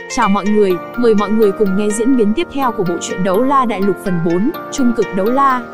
Chào mọi người, mời mọi người cùng nghe diễn biến tiếp theo của bộ truyện Đấu La Đại Lục phần 4, Trung cực đấu la.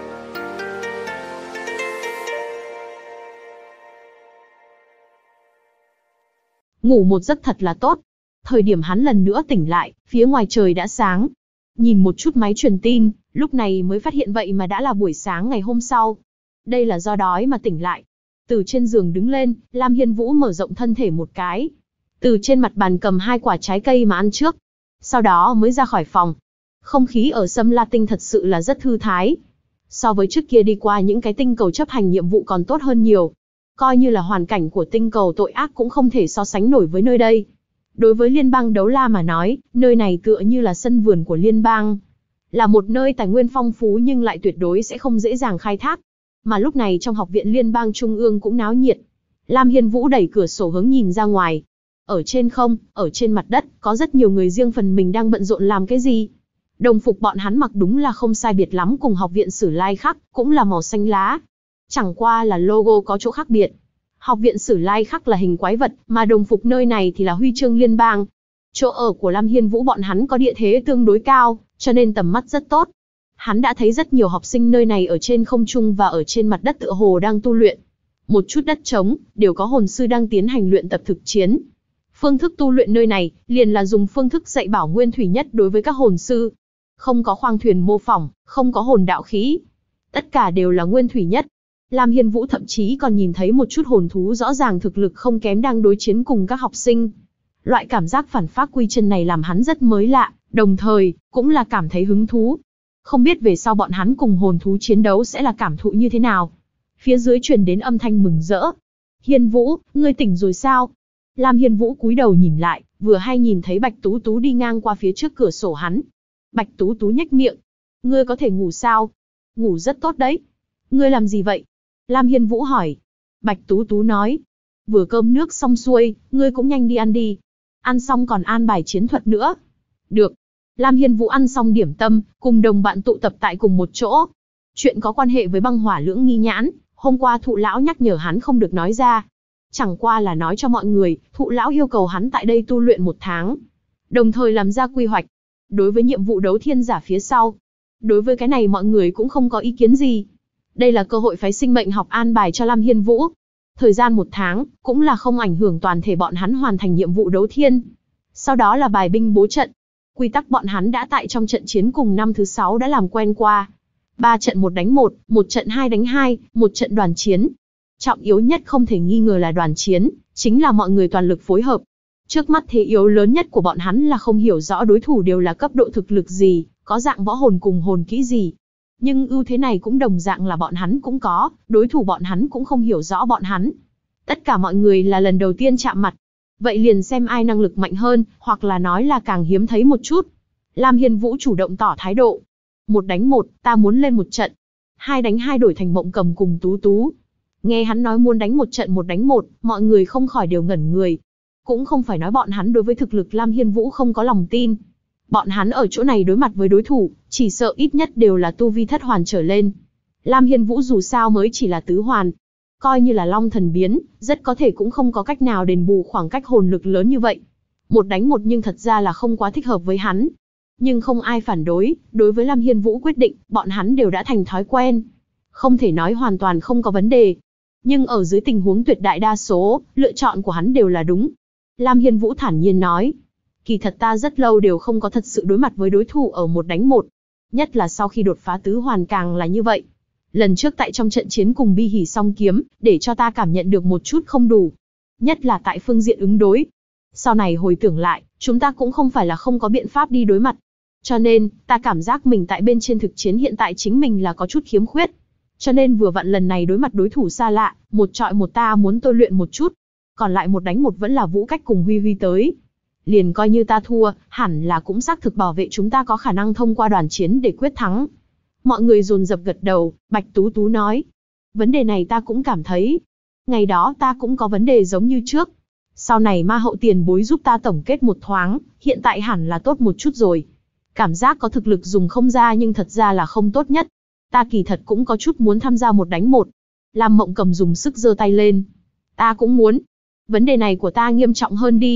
Ngủ một giấc thật là tốt. Thời điểm hắn lần nữa tỉnh lại, phía ngoài trời đã sáng. Nhìn một chút máy truyền tin, lúc này mới phát hiện vậy mà đã là buổi sáng ngày hôm sau. Đây là do đói mà tỉnh lại. Từ trên giường đứng lên, Lam Hiên Vũ mở rộng thân thể một cái. Từ trên mặt bàn cầm 2 quả trái cây mà ăn trước. Sau đó mới ra khỏi phòng. Không khí ở Sâm La Tinh thật sự là rất thư thái. So với trước kia đi qua những cái tinh cầu chấp hành nhiệm vụ còn tốt hơn nhiều. Coi như là hoàn cảnh của tinh cầu tội ác cũng không thể so sánh nổi với nơi đây. Đối với liên bang Đấu La mà nói, nơi này tựa như là sân vườn của liên bang. Là một nơi tài nguyên phong phú nhưng lại tuyệt đối sẽ không dễ dàng khai thác. Mà lúc này trong học viện liên bang trung ương cũng náo nhiệt. Lam Hiên Vũ đẩy cửa sổ hướng nhìn ra ngoài. Ở trên không, ở trên mặt đất, có rất nhiều người riêng phần mình đang bận rộn làm cái gì. Đồng phục bọn hắn mặc đúng là không sai biệt lắm cùng học viện Sử Lai Khắc, cũng là màu xanh lá. Chẳng qua là logo có chỗ khác biệt. Học viện Sử Lai Khắc là hình quái vật, mà đồng phục nơi này thì là huy chương liên bang. Chỗ ở của Lam Hiên Vũ bọn hắn có địa thế tương đối cao, cho nên tầm mắt rất tốt. Hắn đã thấy rất nhiều học sinh nơi này ở trên không trung và ở trên mặt đất tựa hồ đang tu luyện. Một chút đất trống, đều có hồn sư đang tiến hành luyện tập thực chiến. Phương thức tu luyện nơi này, liền là dùng phương thức dạy bảo nguyên thủy nhất đối với các hồn sư. Không có khoang thuyền mô phỏng, không có hồn đạo khí. Tất cả đều là nguyên thủy nhất. Lam Hiên Vũ thậm chí còn nhìn thấy một chút hồn thú rõ ràng thực lực không kém đang đối chiến cùng các học sinh. Loại cảm giác phản phác quy chân này làm hắn rất mới lạ, đồng thời, cũng là cảm thấy hứng thú. Không biết về sau bọn hắn cùng hồn thú chiến đấu sẽ là cảm thụ như thế nào. Phía dưới truyền đến âm thanh mừng rỡ. Hiên Vũ, ngươi tỉnh rồi sao? Lam Hiên Vũ cúi đầu nhìn lại, vừa hay nhìn thấy Bạch Tú Tú đi ngang qua phía trước cửa sổ hắn. Bạch Tú Tú nhếch miệng. Ngươi có thể ngủ sao? Ngủ rất tốt đấy. Ngươi làm gì vậy? Lam Hiên Vũ hỏi. Bạch Tú Tú nói. Vừa cơm nước xong xuôi, ngươi cũng nhanh đi ăn đi. Ăn xong còn an bài chiến thuật nữa. Được. Lam Hiên Vũ ăn xong điểm tâm, cùng đồng bạn tụ tập tại cùng một chỗ. Chuyện có quan hệ với băng hỏa lưỡng nghi nhãn, hôm qua thụ lão nhắc nhở hắn không được nói ra. Chẳng qua là nói cho mọi người, thụ lão yêu cầu hắn tại đây tu luyện 1 tháng. Đồng thời làm ra quy hoạch. Đối với nhiệm vụ đấu thiên giả phía sau. Đối với cái này mọi người cũng không có ý kiến gì. Đây là cơ hội phái sinh mệnh học an bài cho Lam Hiên Vũ. Thời gian 1 tháng, cũng là không ảnh hưởng toàn thể bọn hắn hoàn thành nhiệm vụ đấu thiên. Sau đó là bài binh bố trận. Quy tắc bọn hắn đã tại trong trận chiến cùng năm thứ 6 đã làm quen qua. 3 trận 1 đánh 1, 1 trận 2 đánh 2, 1 trận đoàn chiến. Trọng yếu nhất không thể nghi ngờ là đoàn chiến, chính là mọi người toàn lực phối hợp. Trước mắt thế yếu lớn nhất của bọn hắn là không hiểu rõ đối thủ đều là cấp độ thực lực gì, có dạng võ hồn cùng hồn kỹ gì. Nhưng ưu thế này cũng đồng dạng là bọn hắn cũng có, đối thủ bọn hắn cũng không hiểu rõ bọn hắn. Tất cả mọi người là lần đầu tiên chạm mặt. Vậy liền xem ai năng lực mạnh hơn, hoặc là nói là càng hiếm thấy một chút. Lam Hiên Vũ chủ động tỏ thái độ. 1 đánh 1, ta muốn lên 1 trận. 2 đánh 2 đổi thành Mộng Cầm cùng Tú Tú. Nghe hắn nói muốn đánh 1 trận 1 đánh 1, mọi người không khỏi đều ngẩn người. Cũng không phải nói bọn hắn đối với thực lực Lam Hiên Vũ không có lòng tin. Bọn hắn ở chỗ này đối mặt với đối thủ, chỉ sợ ít nhất đều là tu vi thất hoàn trở lên. Lam Hiên Vũ dù sao mới chỉ là tứ hoàn. Coi như là Long Thần biến, rất có thể cũng không có cách nào đền bù khoảng cách hồn lực lớn như vậy. 1 đánh 1 nhưng thật ra là không quá thích hợp với hắn. Nhưng không ai phản đối, đối với Lam Hiên Vũ quyết định, bọn hắn đều đã thành thói quen. Không thể nói hoàn toàn không có vấn đề. Nhưng ở dưới tình huống tuyệt đại đa số, lựa chọn của hắn đều là đúng. Lam Hiên Vũ thản nhiên nói. Kỳ thật ta rất lâu đều không có thật sự đối mặt với đối thủ ở 1 đánh 1. Nhất là sau khi đột phá tứ hoàn càng là như vậy. Lần trước tại trong trận chiến cùng Bi Hỉ Song Kiếm, để cho ta cảm nhận được một chút không đủ. Nhất là tại phương diện ứng đối. Sau này hồi tưởng lại, chúng ta cũng không phải là không có biện pháp đi đối mặt. Cho nên, ta cảm giác mình tại bên trên thực chiến hiện tại chính mình là có chút khiếm khuyết. Cho nên vừa vặn lần này đối mặt đối thủ xa lạ, 1 chọi 1 ta muốn tôi luyện một chút. Còn lại 1 đánh 1 vẫn là Vũ Cách cùng Huy Huy tới. Liền coi như ta thua, hẳn là cũng xác thực bảo vệ chúng ta có khả năng thông qua đoàn chiến để quyết thắng. Mọi người dồn dập gật đầu, Bạch Tú Tú nói. Vấn đề này ta cũng cảm thấy. Ngày đó ta cũng có vấn đề giống như trước. Sau này ma hậu tiền bối giúp ta tổng kết một thoáng, hiện tại hẳn là tốt một chút rồi. Cảm giác có thực lực dùng không ra nhưng thật ra là không tốt nhất. Ta kỳ thật cũng có chút muốn tham gia 1 đánh 1. Lam Mộng Cầm dùng sức giơ tay lên. Ta cũng muốn. Vấn đề này của ta nghiêm trọng hơn đi.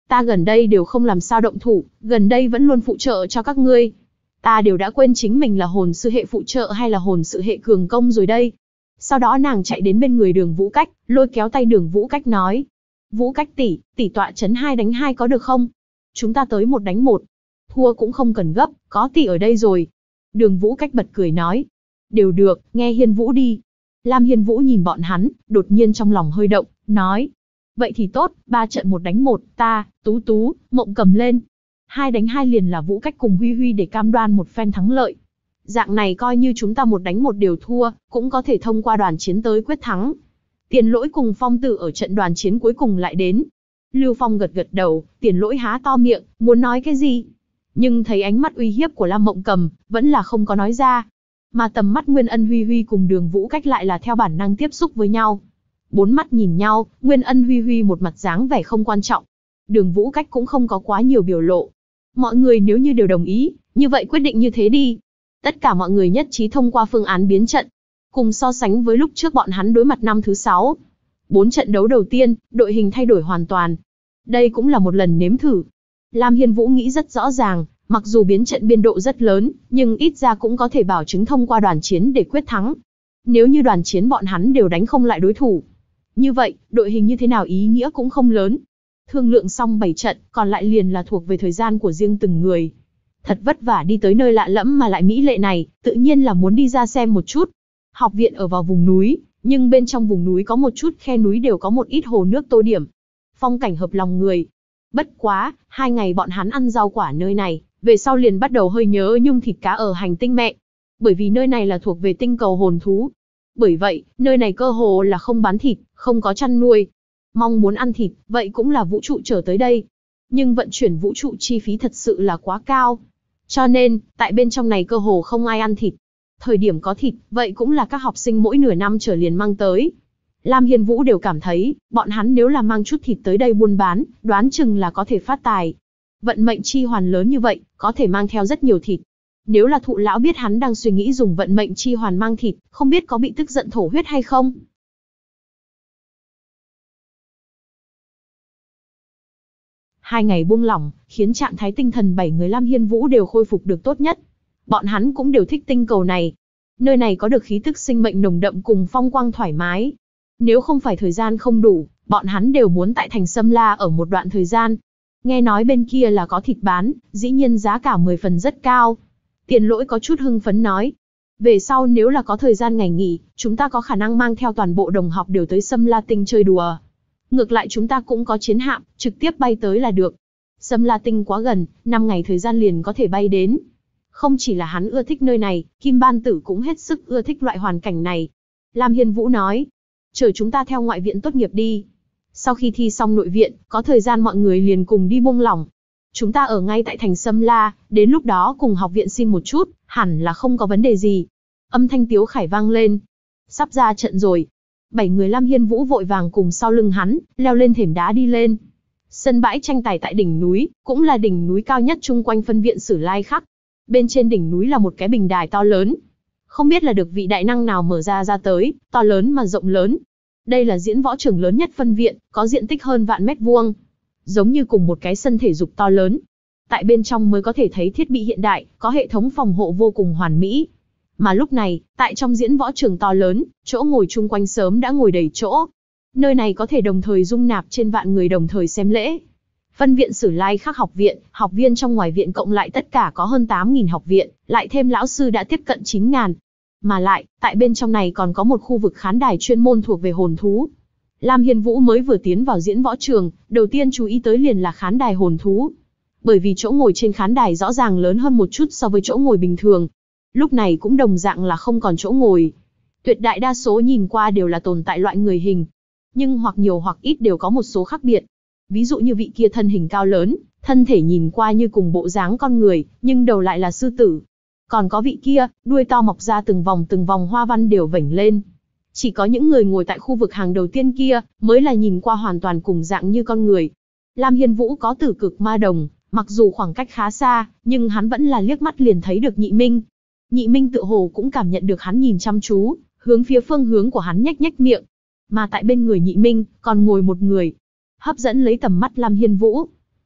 Ta gần đây đều không làm sao động thủ, gần đây vẫn luôn phụ trợ cho các ngươi. Ta đều đã quên chính mình là hồn sư hệ phụ trợ hay là hồn sư hệ cường công rồi đây. Sau đó nàng chạy đến bên người Đường Vũ Cách, lôi kéo tay Đường Vũ Cách nói. Vũ Cách tỷ, tỷ tọa chấn 2 đánh 2 có được không? Chúng ta tới 1 đánh 1. Thua cũng không cần gấp, có tỷ ở đây rồi. Đường Vũ Cách bật cười nói. Đều được, nghe Hiên Vũ đi. Lam Hiên Vũ nhìn bọn hắn, đột nhiên trong lòng hơi động, nói. Vậy thì tốt, 3 trận 1 đánh 1, ta, Tú Tú, Mộng Cầm lên. 2 đánh 2 liền là Vũ Cách cùng Huy Huy để cam đoan một phen thắng lợi. Dạng này coi như chúng ta 1 đánh 1 đều thua, cũng có thể thông qua đoàn chiến tới quyết thắng. Tiền Lỗi cùng Phong Tử ở trận đoàn chiến cuối cùng lại đến. Lưu Phong gật gật đầu, Tiền Lỗi há to miệng, muốn nói cái gì? Nhưng thấy ánh mắt uy hiếp của Lam Mộng Cầm, vẫn là không có nói ra. Mà tầm mắt Nguyên Ân Huy Huy cùng Đường Vũ Cách lại là theo bản năng tiếp xúc với nhau. 4 mắt nhìn nhau, Nguyên Ân Huy Huy một mặt dáng vẻ không quan trọng. Đường Vũ Cách cũng không có quá nhiều biểu lộ. Mọi người nếu như đều đồng ý, như vậy quyết định như thế đi. Tất cả mọi người nhất trí thông qua phương án biến trận. Cùng so sánh với lúc trước bọn hắn đối mặt năm thứ 6. 4 trận đấu đầu tiên, đội hình thay đổi hoàn toàn. Đây cũng là một lần nếm thử. Lam Hiên Vũ nghĩ rất rõ ràng, mặc dù biến trận biên độ rất lớn, nhưng ít ra cũng có thể bảo chứng thông qua đoàn chiến để quyết thắng. Nếu như đoàn chiến bọn hắn đều đánh không lại đối thủ, như vậy, đội hình như thế nào ý nghĩa cũng không lớn. Thương lượng xong 7 trận, còn lại liền là thuộc về thời gian của riêng từng người. Thật vất vả đi tới nơi lạ lẫm mà lại mỹ lệ này, tự nhiên là muốn đi ra xem một chút. Học viện ở vào vùng núi, nhưng bên trong vùng núi có một chút khe núi đều có một ít hồ nước tô điểm. Phong cảnh hợp lòng người. Bất quá, 2 ngày bọn hắn ăn rau quả nơi này, về sau liền bắt đầu hơi nhớ nhung thịt cá ở hành tinh mẹ. Bởi vì nơi này là thuộc về tinh cầu hồn thú. Bởi vậy, nơi này cơ hồ là không bán thịt, không có chăn nuôi. Mong muốn ăn thịt, vậy cũng là vũ trụ trở tới đây. Nhưng vận chuyển vũ trụ chi phí thật sự là quá cao. Cho nên, tại bên trong này cơ hồ không ai ăn thịt. Thời điểm có thịt, vậy cũng là các học sinh mỗi nửa năm trở liền mang tới. Lam Hiên Vũ đều cảm thấy, bọn hắn nếu là mang chút thịt tới đây buôn bán, đoán chừng là có thể phát tài. Vận mệnh chi hoàn lớn như vậy, có thể mang theo rất nhiều thịt. Nếu là Thụ lão biết hắn đang suy nghĩ dùng vận mệnh chi hoàn mang thịt, không biết có bị tức giận thổ huyết hay không? 2 ngày buông lỏng, khiến trạng thái tinh thần 7 người Lam Hiên Vũ đều khôi phục được tốt nhất. Bọn hắn cũng đều thích tinh cầu này. Nơi này có được khí tức sinh mệnh nồng đậm cùng phong quang thoải mái. Nếu không phải thời gian không đủ, bọn hắn đều muốn tại thành Sâm La ở một đoạn thời gian. Nghe nói bên kia là có thịt bán, dĩ nhiên giá cả 10 phần rất cao. Tiền Lỗi có chút hưng phấn nói. Về sau nếu là có thời gian ngày nghỉ, chúng ta có khả năng mang theo toàn bộ đồng học đều tới Sâm La Tinh chơi đùa. Ngược lại chúng ta cũng có chiến hạm, trực tiếp bay tới là được. Sâm La Tinh quá gần, 5 ngày thời gian liền có thể bay đến. Không chỉ là hắn ưa thích nơi này, Kim Ban Tử cũng hết sức ưa thích loại hoàn cảnh này. Lam Hiên Vũ nói, chờ chúng ta theo ngoại viện tốt nghiệp đi. Sau khi thi xong nội viện, có thời gian mọi người liền cùng đi buông lỏng. Chúng ta ở ngay tại thành Sâm La, đến lúc đó cùng học viện xin một chút, hẳn là không có vấn đề gì. Âm thanh Tiếu Khải vang lên. Sắp ra trận rồi. 7 người Lam Hiên Vũ vội vàng cùng sau lưng hắn, leo lên thềm đá đi lên. Sân bãi tranh tài tại đỉnh núi, cũng là đỉnh núi cao nhất chung quanh phân viện Sử Lai Khắc. Bên trên đỉnh núi là một cái bình đài to lớn. Không biết là được vị đại năng nào mở ra tới, to lớn mà rộng lớn. Đây là diễn võ trường lớn nhất phân viện, có diện tích hơn vạn mét vuông. Giống như cùng một cái sân thể dục to lớn. Tại bên trong mới có thể thấy thiết bị hiện đại, có hệ thống phòng hộ vô cùng hoàn mỹ. Mà lúc này, tại trong diễn võ trường to lớn, chỗ ngồi chung quanh sớm đã ngồi đầy chỗ. Nơi này có thể đồng thời dung nạp trên vạn người đồng thời xem lễ. Phân viện Sử Lai Khắc học viện, học viên trong ngoài viện cộng lại tất cả có hơn 8.000 học viện, lại thêm lão sư đã tiếp cận 9.000. Mà lại, tại bên trong này còn có một khu vực khán đài chuyên môn thuộc về hồn thú. Lam Hiên Vũ mới vừa tiến vào diễn võ trường, đầu tiên chú ý tới liền là khán đài hồn thú. Bởi vì chỗ ngồi trên khán đài rõ ràng lớn hơn một chút so với chỗ ngồi bình thường. Lúc này cũng đồng dạng là không còn chỗ ngồi. Tuyệt đại đa số nhìn qua đều là tồn tại loại người hình. Nhưng hoặc nhiều hoặc ít đều có một số khác biệt. Ví dụ như vị kia thân hình cao lớn, thân thể nhìn qua như cùng bộ dáng con người, nhưng đầu lại là sư tử. Còn có vị kia, đuôi to mọc ra từng vòng hoa văn đều vểnh lên. Chỉ có những người ngồi tại khu vực hàng đầu tiên kia, mới là nhìn qua hoàn toàn cùng dạng như con người. Lam Hiên Vũ có Tử Cực Ma Đồng, mặc dù khoảng cách khá xa, nhưng hắn vẫn là liếc mắt liền thấy được Nhị Minh. Nhị Minh tự hồ cũng cảm nhận được hắn nhìn chăm chú, hướng phía phương hướng của hắn nhếch nhếch miệng. Mà tại bên người Nhị Minh, còn ngồi một người, hấp dẫn lấy tầm mắt Lam Hiên Vũ.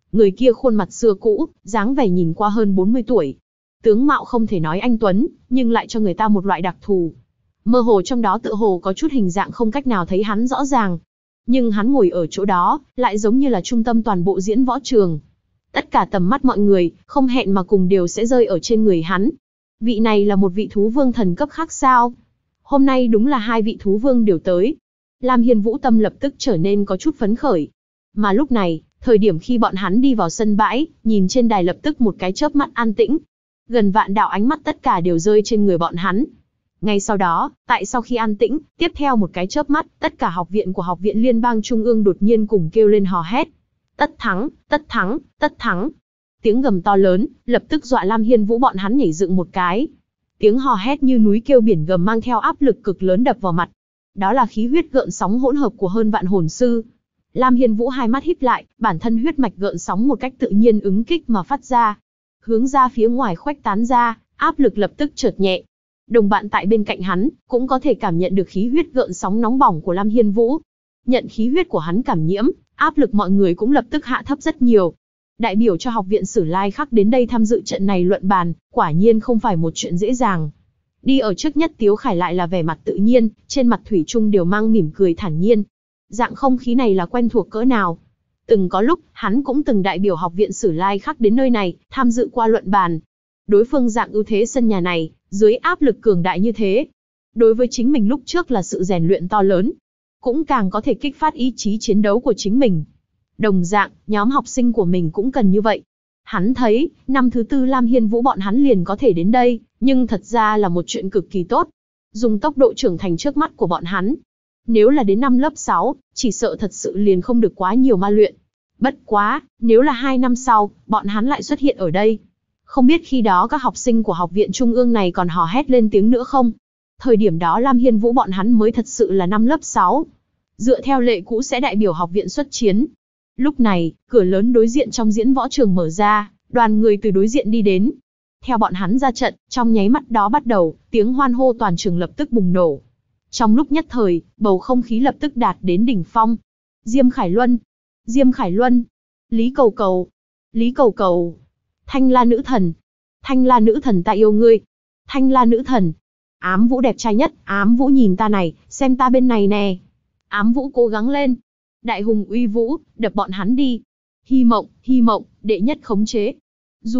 Người kia khuôn mặt xưa cũ, dáng vẻ nhìn qua hơn 40 tuổi. Tướng mạo không thể nói anh tuấn, nhưng lại cho người ta một loại đặc thù. Mơ hồ trong đó tựa hồ có chút hình dạng không cách nào thấy hắn rõ ràng. Nhưng hắn ngồi ở chỗ đó, lại giống như là trung tâm toàn bộ diễn võ trường. Tất cả tầm mắt mọi người, không hẹn mà cùng đều sẽ rơi ở trên người hắn. Vị này là một vị thú vương thần cấp khác sao? Hôm nay đúng là hai vị thú vương đều tới. Lam Hiên Vũ tâm lập tức trở nên có chút phấn khởi. Mà lúc này, thời điểm khi bọn hắn đi vào sân bãi, nhìn trên đài lập tức một cái chớp mắt an tĩnh. Gần vạn đạo ánh mắt tất cả đều rơi trên người bọn hắn. Ngay sau đó, sau khi an tĩnh, tiếp theo một cái chớp mắt, tất cả học viện của Học viện Liên bang Trung ương đột nhiên cùng kêu lên hò hét. Tất thắng, tất thắng, tất thắng. Tiếng gầm to lớn, lập tức dọa Lam Hiên Vũ bọn hắn nhảy dựng một cái. Tiếng hò hét như núi kêu biển gầm mang theo áp lực cực lớn đập vào mặt. Đó là khí huyết gợn sóng hỗn hợp của hơn vạn hồn sư. Lam Hiên Vũ hai mắt híp lại, bản thân huyết mạch gợn sóng một cách tự nhiên ứng kích mà phát ra. Hướng ra phía ngoài khuếch tán ra, áp lực lập tức chợt nhẹ. Đồng bạn tại bên cạnh hắn, cũng có thể cảm nhận được khí huyết gợn sóng nóng bỏng của Lam Hiên Vũ. Nhận khí huyết của hắn cảm nhiễm, áp lực mọi người cũng lập tức hạ thấp rất nhiều. Đại biểu cho Học viện Sử Lai Khắc đến đây tham dự trận này luận bàn, quả nhiên không phải một chuyện dễ dàng. Đi ở trước nhất Tiếu Khải lại là vẻ mặt tự nhiên, trên mặt thủy chung đều mang mỉm cười thản nhiên. Dạng không khí này là quen thuộc cỡ nào. Từng có lúc, hắn cũng từng đại biểu Học viện Sử Lai Khắc đến nơi này, tham dự qua luận bàn. Đối phương dạng ưu thế sân nhà này, dưới áp lực cường đại như thế. Đối với chính mình lúc trước là sự rèn luyện to lớn. Cũng càng có thể kích phát ý chí chiến đấu của chính mình. Đồng dạng, nhóm học sinh của mình cũng cần như vậy. Hắn thấy, năm thứ tư Lam Hiên Vũ bọn hắn liền có thể đến đây, nhưng thật ra là một chuyện cực kỳ tốt. Dùng tốc độ trưởng thành trước mắt của bọn hắn. Nếu là đến năm lớp 6, chỉ sợ thật sự liền không được quá nhiều ma luyện. Bất quá, nếu là 2 năm sau, bọn hắn lại xuất hiện ở đây. Không biết khi đó các học sinh của học viện trung ương này còn hò hét lên tiếng nữa không? Thời điểm đó Lam Hiên Vũ bọn hắn mới thật sự là năm lớp 6. Dựa theo lệ cũ sẽ đại biểu học viện xuất chiến. Lúc này, cửa lớn đối diện trong diễn võ trường mở ra, đoàn người từ đối diện đi đến. Theo bọn hắn ra trận, trong nháy mắt đó bắt đầu, tiếng hoan hô toàn trường lập tức bùng nổ. Trong lúc nhất thời, bầu không khí lập tức đạt đến đỉnh phong. Diêm Khải Luân, Diêm Khải Luân, Lý Cầu Cầu, Lý Cầu Cầu, Thanh La nữ thần, Thanh La nữ thần ta yêu ngươi, Thanh La nữ thần, Ám Vũ đẹp trai nhất, Ám Vũ nhìn ta này, xem ta bên này nè. Ám Vũ cố gắng lên. Đại hùng uy vũ, đập bọn hắn đi. Hy mộng, đệ nhất khống chế. Du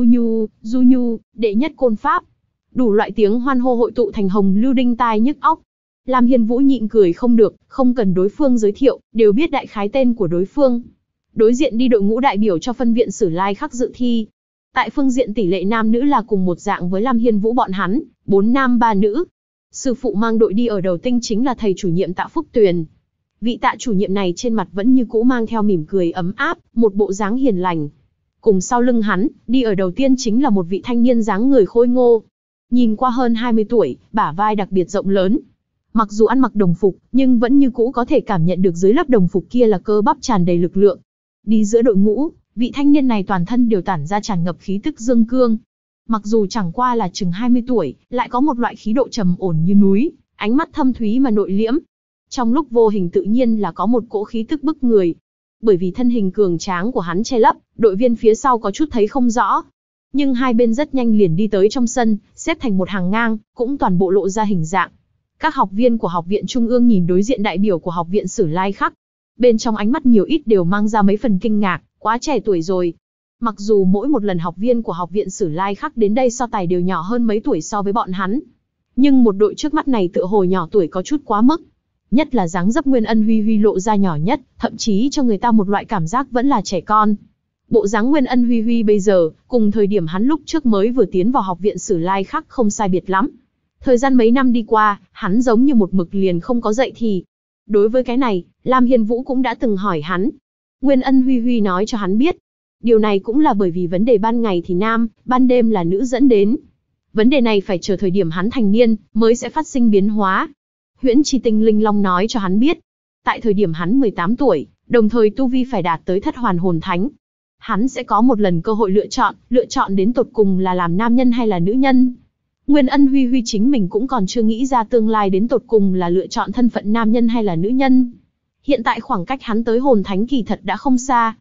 Nhu, đệ nhất côn pháp. Đủ loại tiếng hoan hô hội tụ thành hồng lưu đinh tai nhức óc. Lam Hiên Vũ nhịn cười không được, không cần đối phương giới thiệu, đều biết đại khái tên của đối phương. Đối diện đi đội ngũ đại biểu cho phân viện Sử Lai Khắc dự thi. Tại phương diện tỷ lệ nam nữ là cùng một dạng với Lam Hiên Vũ bọn hắn, 4 nam 3 nữ. Sư phụ mang đội đi ở đầu tinh chính là thầy chủ nhiệm Tạ Phúc Tuyền. Vị Tạ chủ nhiệm này trên mặt vẫn như cũ mang theo mỉm cười ấm áp, một bộ dáng hiền lành. Cùng sau lưng hắn, đi ở đầu tiên chính là một vị thanh niên dáng người khôi ngô. Nhìn qua hơn 20 tuổi, bả vai đặc biệt rộng lớn. Mặc dù ăn mặc đồng phục, nhưng vẫn như cũ có thể cảm nhận được dưới lớp đồng phục kia là cơ bắp tràn đầy lực lượng. Đi giữa đội ngũ, vị thanh niên này toàn thân đều tản ra tràn ngập khí tức dương cương. Mặc dù chẳng qua là chừng 20 tuổi, lại có một loại khí độ trầm ổn như núi, ánh mắt thâm thúy mà nội liễm. Trong lúc vô hình tự nhiên là có một cỗ khí tức bức người. Bởi vì thân hình cường tráng của hắn che lấp, đội viên phía sau có chút thấy không rõ. Nhưng hai bên rất nhanh liền đi tới trong sân, xếp thành một hàng ngang, cũng toàn bộ lộ ra hình dạng. Các học viên của Học viện Trung ương nhìn đối diện đại biểu của Học viện Sử Lai Khắc. Bên trong ánh mắt nhiều ít đều mang ra mấy phần kinh ngạc, quá trẻ tuổi rồi. Mặc dù mỗi một lần học viên của Học viện Sử Lai Khắc đến đây so tài đều nhỏ hơn mấy tuổi so với bọn hắn. Nhưng một đội trước mắt này tựa hồ nhỏ tuổi có chút quá mức. Nhất là dáng dấp Nguyên Ân Huy Huy lộ ra nhỏ nhất, thậm chí cho người ta một loại cảm giác vẫn là trẻ con. Bộ dáng Nguyên Ân Huy Huy bây giờ, cùng thời điểm hắn lúc trước mới vừa tiến vào Học viện Sử Lai Khắc không sai biệt lắm. Thời gian mấy năm đi qua, hắn giống như một mực liền không có dậy thì. Đối với cái này, Lam Hiên Vũ cũng đã từng hỏi hắn. Nguyên Ân Huy Huy nói cho hắn biết. Điều này cũng là bởi vì vấn đề ban ngày thì nam, ban đêm là nữ dẫn đến. Vấn đề này phải chờ thời điểm hắn thành niên, mới sẽ phát sinh biến hóa. Huyễn Chi Tinh Linh Long nói cho hắn biết. Tại thời điểm hắn 18 tuổi, đồng thời tu vi phải đạt tới thất hoàn hồn thánh. Hắn sẽ có một lần cơ hội lựa chọn đến tột cùng là làm nam nhân hay là nữ nhân. Nguyên Ân Huy Huy chính mình cũng còn chưa nghĩ ra tương lai đến tột cùng là lựa chọn thân phận nam nhân hay là nữ nhân. Hiện tại khoảng cách hắn tới hồn thánh kỳ thật đã không xa.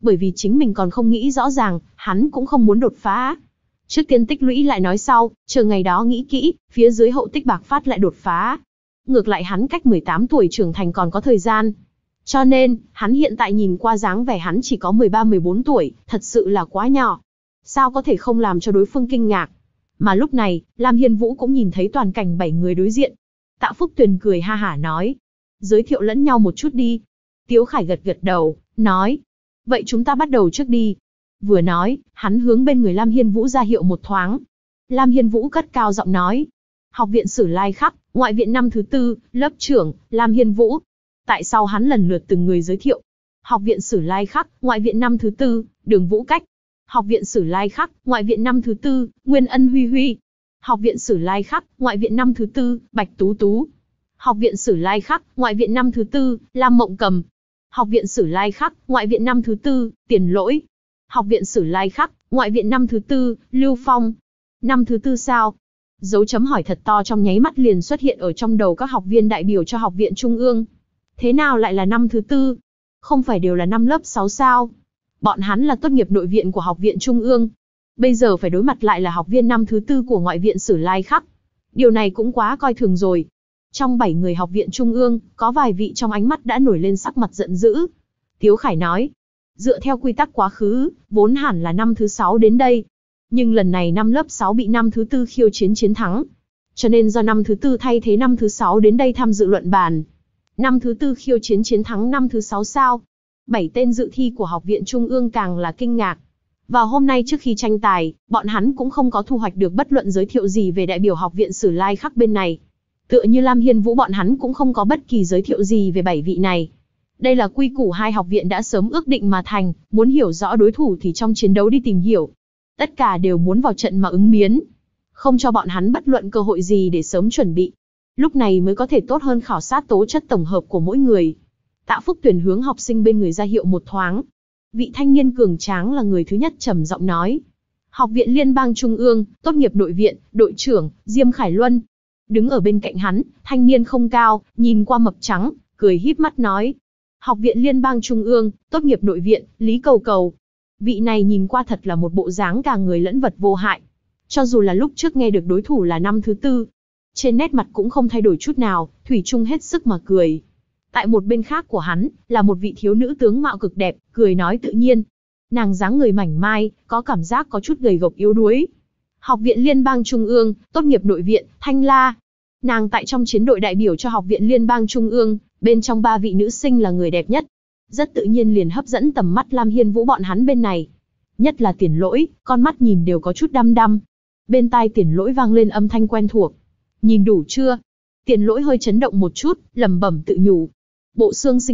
Bởi vì chính mình còn không nghĩ rõ ràng, hắn cũng không muốn đột phá. Trước tiên tích lũy lại nói sau, chờ ngày đó nghĩ kỹ, phía dưới hậu tích bạc phát lại đột phá. Ngược lại hắn cách 18 tuổi trưởng thành còn có thời gian. Cho nên, hắn hiện tại nhìn qua dáng vẻ hắn chỉ có 13-14 tuổi, thật sự là quá nhỏ. Sao có thể không làm cho đối phương kinh ngạc. Mà lúc này, Lam Hiên Vũ cũng nhìn thấy toàn cảnh 7 người đối diện. Tạ Phúc Tuyền cười ha hả nói. Giới thiệu lẫn nhau một chút đi. Tiếu Khải gật gật đầu, nói. Vậy chúng ta bắt đầu trước đi. Vừa nói, hắn hướng bên người Lam Hiên Vũ ra hiệu một thoáng. Lam Hiên Vũ cất cao giọng nói. Học viện Sử Lai Khắc, ngoại viện năm thứ 4, lớp trưởng, Lam Hiên Vũ. Tại sau hắn lần lượt từng người giới thiệu. Học viện Sử Lai Khắc, ngoại viện năm thứ 4, Đường Vũ Cách. Học viện Sử Lai Khắc, ngoại viện năm thứ 4, Nguyên Ân Huy Huy. Học viện Sử Lai Khắc, ngoại viện năm thứ 4, Bạch Tú Tú. Học viện Sử Lai Khắc, ngoại viện năm thứ 4, Lam Mộng Cầm. Học viện Sử Lai Khắc, ngoại viện năm thứ 4, Tiền Lỗi. Học viện Sử Lai Khắc, ngoại viện năm thứ 4, Lưu Phong. Năm thứ 4 sao? Dấu chấm hỏi thật to trong nháy mắt liền xuất hiện ở trong đầu các học viên đại biểu cho học viện Trung ương. Thế nào lại là năm thứ 4? Không phải đều là năm lớp 6 sao? Bọn hắn là tốt nghiệp nội viện của học viện Trung ương. Bây giờ phải đối mặt lại là học viên năm thứ 4 của ngoại viện Sử Lai Khắc. Điều này cũng quá coi thường rồi. Trong 7 người học viện Trung ương, có vài vị trong ánh mắt đã nổi lên sắc mặt giận dữ. Tiếu Khải nói, dựa theo quy tắc quá khứ, vốn hẳn là năm thứ 6 đến đây. Nhưng lần này năm lớp 6 bị năm thứ 4 khiêu chiến chiến thắng. Cho nên do năm thứ 4 thay thế năm thứ 6 đến đây tham dự luận bàn. Năm thứ 4 khiêu chiến chiến thắng năm thứ 6 sao? 7 tên dự thi của học viện Trung ương càng là kinh ngạc. Vào hôm nay trước khi tranh tài, bọn hắn cũng không có thu hoạch được bất luận giới thiệu gì về đại biểu học viện Sử Lai Khắc bên này. Tựa như Lam Hiên Vũ bọn hắn cũng không có bất kỳ giới thiệu gì về 7 vị này. Đây là quy củ hai học viện đã sớm ước định mà thành, muốn hiểu rõ đối thủ thì trong chiến đấu đi tìm hiểu. Tất cả đều muốn vào trận mà ứng biến. Không cho bọn hắn bất luận cơ hội gì để sớm chuẩn bị. Lúc này mới có thể tốt hơn khảo sát tố chất tổng hợp của mỗi người. Tạ Phúc Tuyền hướng học sinh bên người ra hiệu một thoáng. Vị thanh niên cường tráng là người thứ nhất trầm giọng nói. Học viện Liên bang Trung ương, tốt nghiệp nội viện, đội trưởng, Diêm Khải Luân. Đứng ở bên cạnh hắn, thanh niên không cao, nhìn qua mập trắng, cười híp mắt nói. Học viện Liên bang Trung ương, tốt nghiệp nội viện, Lý Cầu Cầu. Vị này nhìn qua thật là một bộ dáng cả người lẫn vật vô hại. Cho dù là lúc trước nghe được đối thủ là năm thứ 4, trên nét mặt cũng không thay đổi chút nào, thủy chung hết sức mà cười. Tại một bên khác của hắn, là một vị thiếu nữ tướng mạo cực đẹp, cười nói tự nhiên. Nàng dáng người mảnh mai, có cảm giác có chút gầy gộc yếu đuối. Học viện Liên bang Trung ương, tốt nghiệp nội viện, Thanh La. Nàng tại trong chiến đội đại biểu cho học viện Liên bang Trung ương, bên trong 3 vị nữ sinh là người đẹp nhất. Rất tự nhiên liền hấp dẫn tầm mắt Lam Hiên Vũ bọn hắn bên này. Nhất là Tiền Lỗi, con mắt nhìn đều có chút đăm đăm. Bên tai Tiền Lỗi vang lên âm thanh quen thuộc. Nhìn đủ chưa? Tiền Lỗi hơi chấn động một chút, lẩm bẩm tự nhủ. Bộ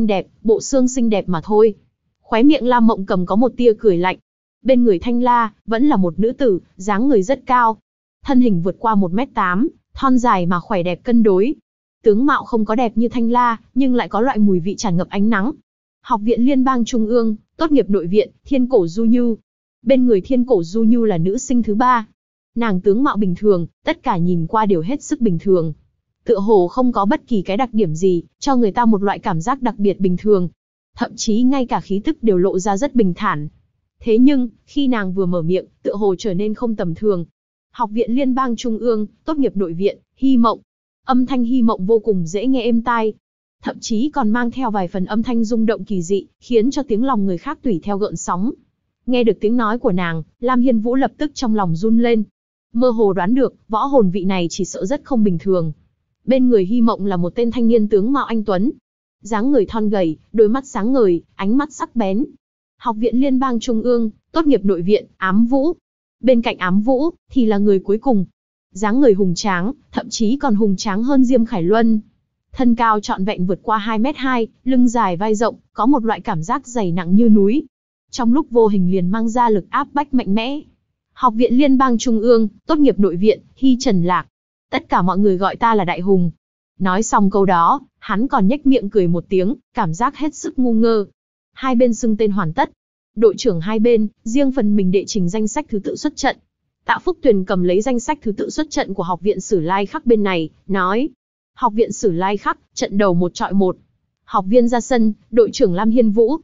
xương xinh đẹp mà thôi. Khóe miệng Lam Mộng Cầm có một tia cười lạnh. Bên người Thanh La, vẫn là một nữ tử, dáng người rất cao. Thân hình vượt qua 1m8, thon dài mà khỏe đẹp cân đối. Tướng mạo không có đẹp như Thanh La, nhưng lại có loại mùi vị tràn ngập ánh nắng. Học viện Liên bang Trung ương, tốt nghiệp nội viện, Thiên Cổ Du Nhu. Bên người Thiên Cổ Du Nhu là nữ sinh thứ 3. Nàng tướng mạo bình thường, tất cả nhìn qua đều hết sức bình thường. Tựa hồ không có bất kỳ cái đặc điểm gì, cho người ta một loại cảm giác đặc biệt bình thường. Thậm chí ngay cả khí tức đều lộ ra rất bình thản. Thế nhưng, khi nàng vừa mở miệng, tựa hồ trở nên không tầm thường. Học viện Liên bang Trung ương, tốt nghiệp nội viện, Hy Mộng. Âm thanh Hy Mộng vô cùng dễ nghe êm tai. Thậm chí còn mang theo vài phần âm thanh rung động kỳ dị, khiến cho tiếng lòng người khác tùy theo gợn sóng. Nghe được tiếng nói của nàng, Lam Hiên Vũ lập tức trong lòng run lên. Mơ hồ đoán được, võ hồn vị này chỉ sợ rất không bình thường. Bên người Hy Mộng là một tên thanh niên tướng mạo anh tuấn. Dáng người thon gầy, đôi mắt sáng ngời, ánh mắt sắc bén. Học viện Liên bang Trung ương, tốt nghiệp nội viện, Ám Vũ. Bên cạnh Ám Vũ, thì là người cuối cùng. Dáng người hùng tráng, thậm chí còn hùng tráng hơn Diêm Khải Luân. Thân cao trọn vẹn vượt qua 2m2, lưng dài vai rộng, có một loại cảm giác dày nặng như núi. Trong lúc vô hình liền mang ra lực áp bách mạnh mẽ. Học viện Liên bang Trung ương, tốt nghiệp nội viện, Hy Trần Lạc. Tất cả mọi người gọi ta là Đại Hùng. Nói xong câu đó, hắn còn nhếch miệng cười một tiếng, cảm giác hết sức ngu ngơ. Hai bên xưng tên hoàn tất. Đội trưởng hai bên, riêng phần mình đệ trình danh sách thứ tự xuất trận. Tạ Phúc Tuyền cầm lấy danh sách thứ tự xuất trận của học viện Sử Lai Khắc bên này, nói. Học viện Sử Lai Khắc, trận đầu 1 chọi 1. Học viên ra sân, đội trưởng Lam Hiên Vũ.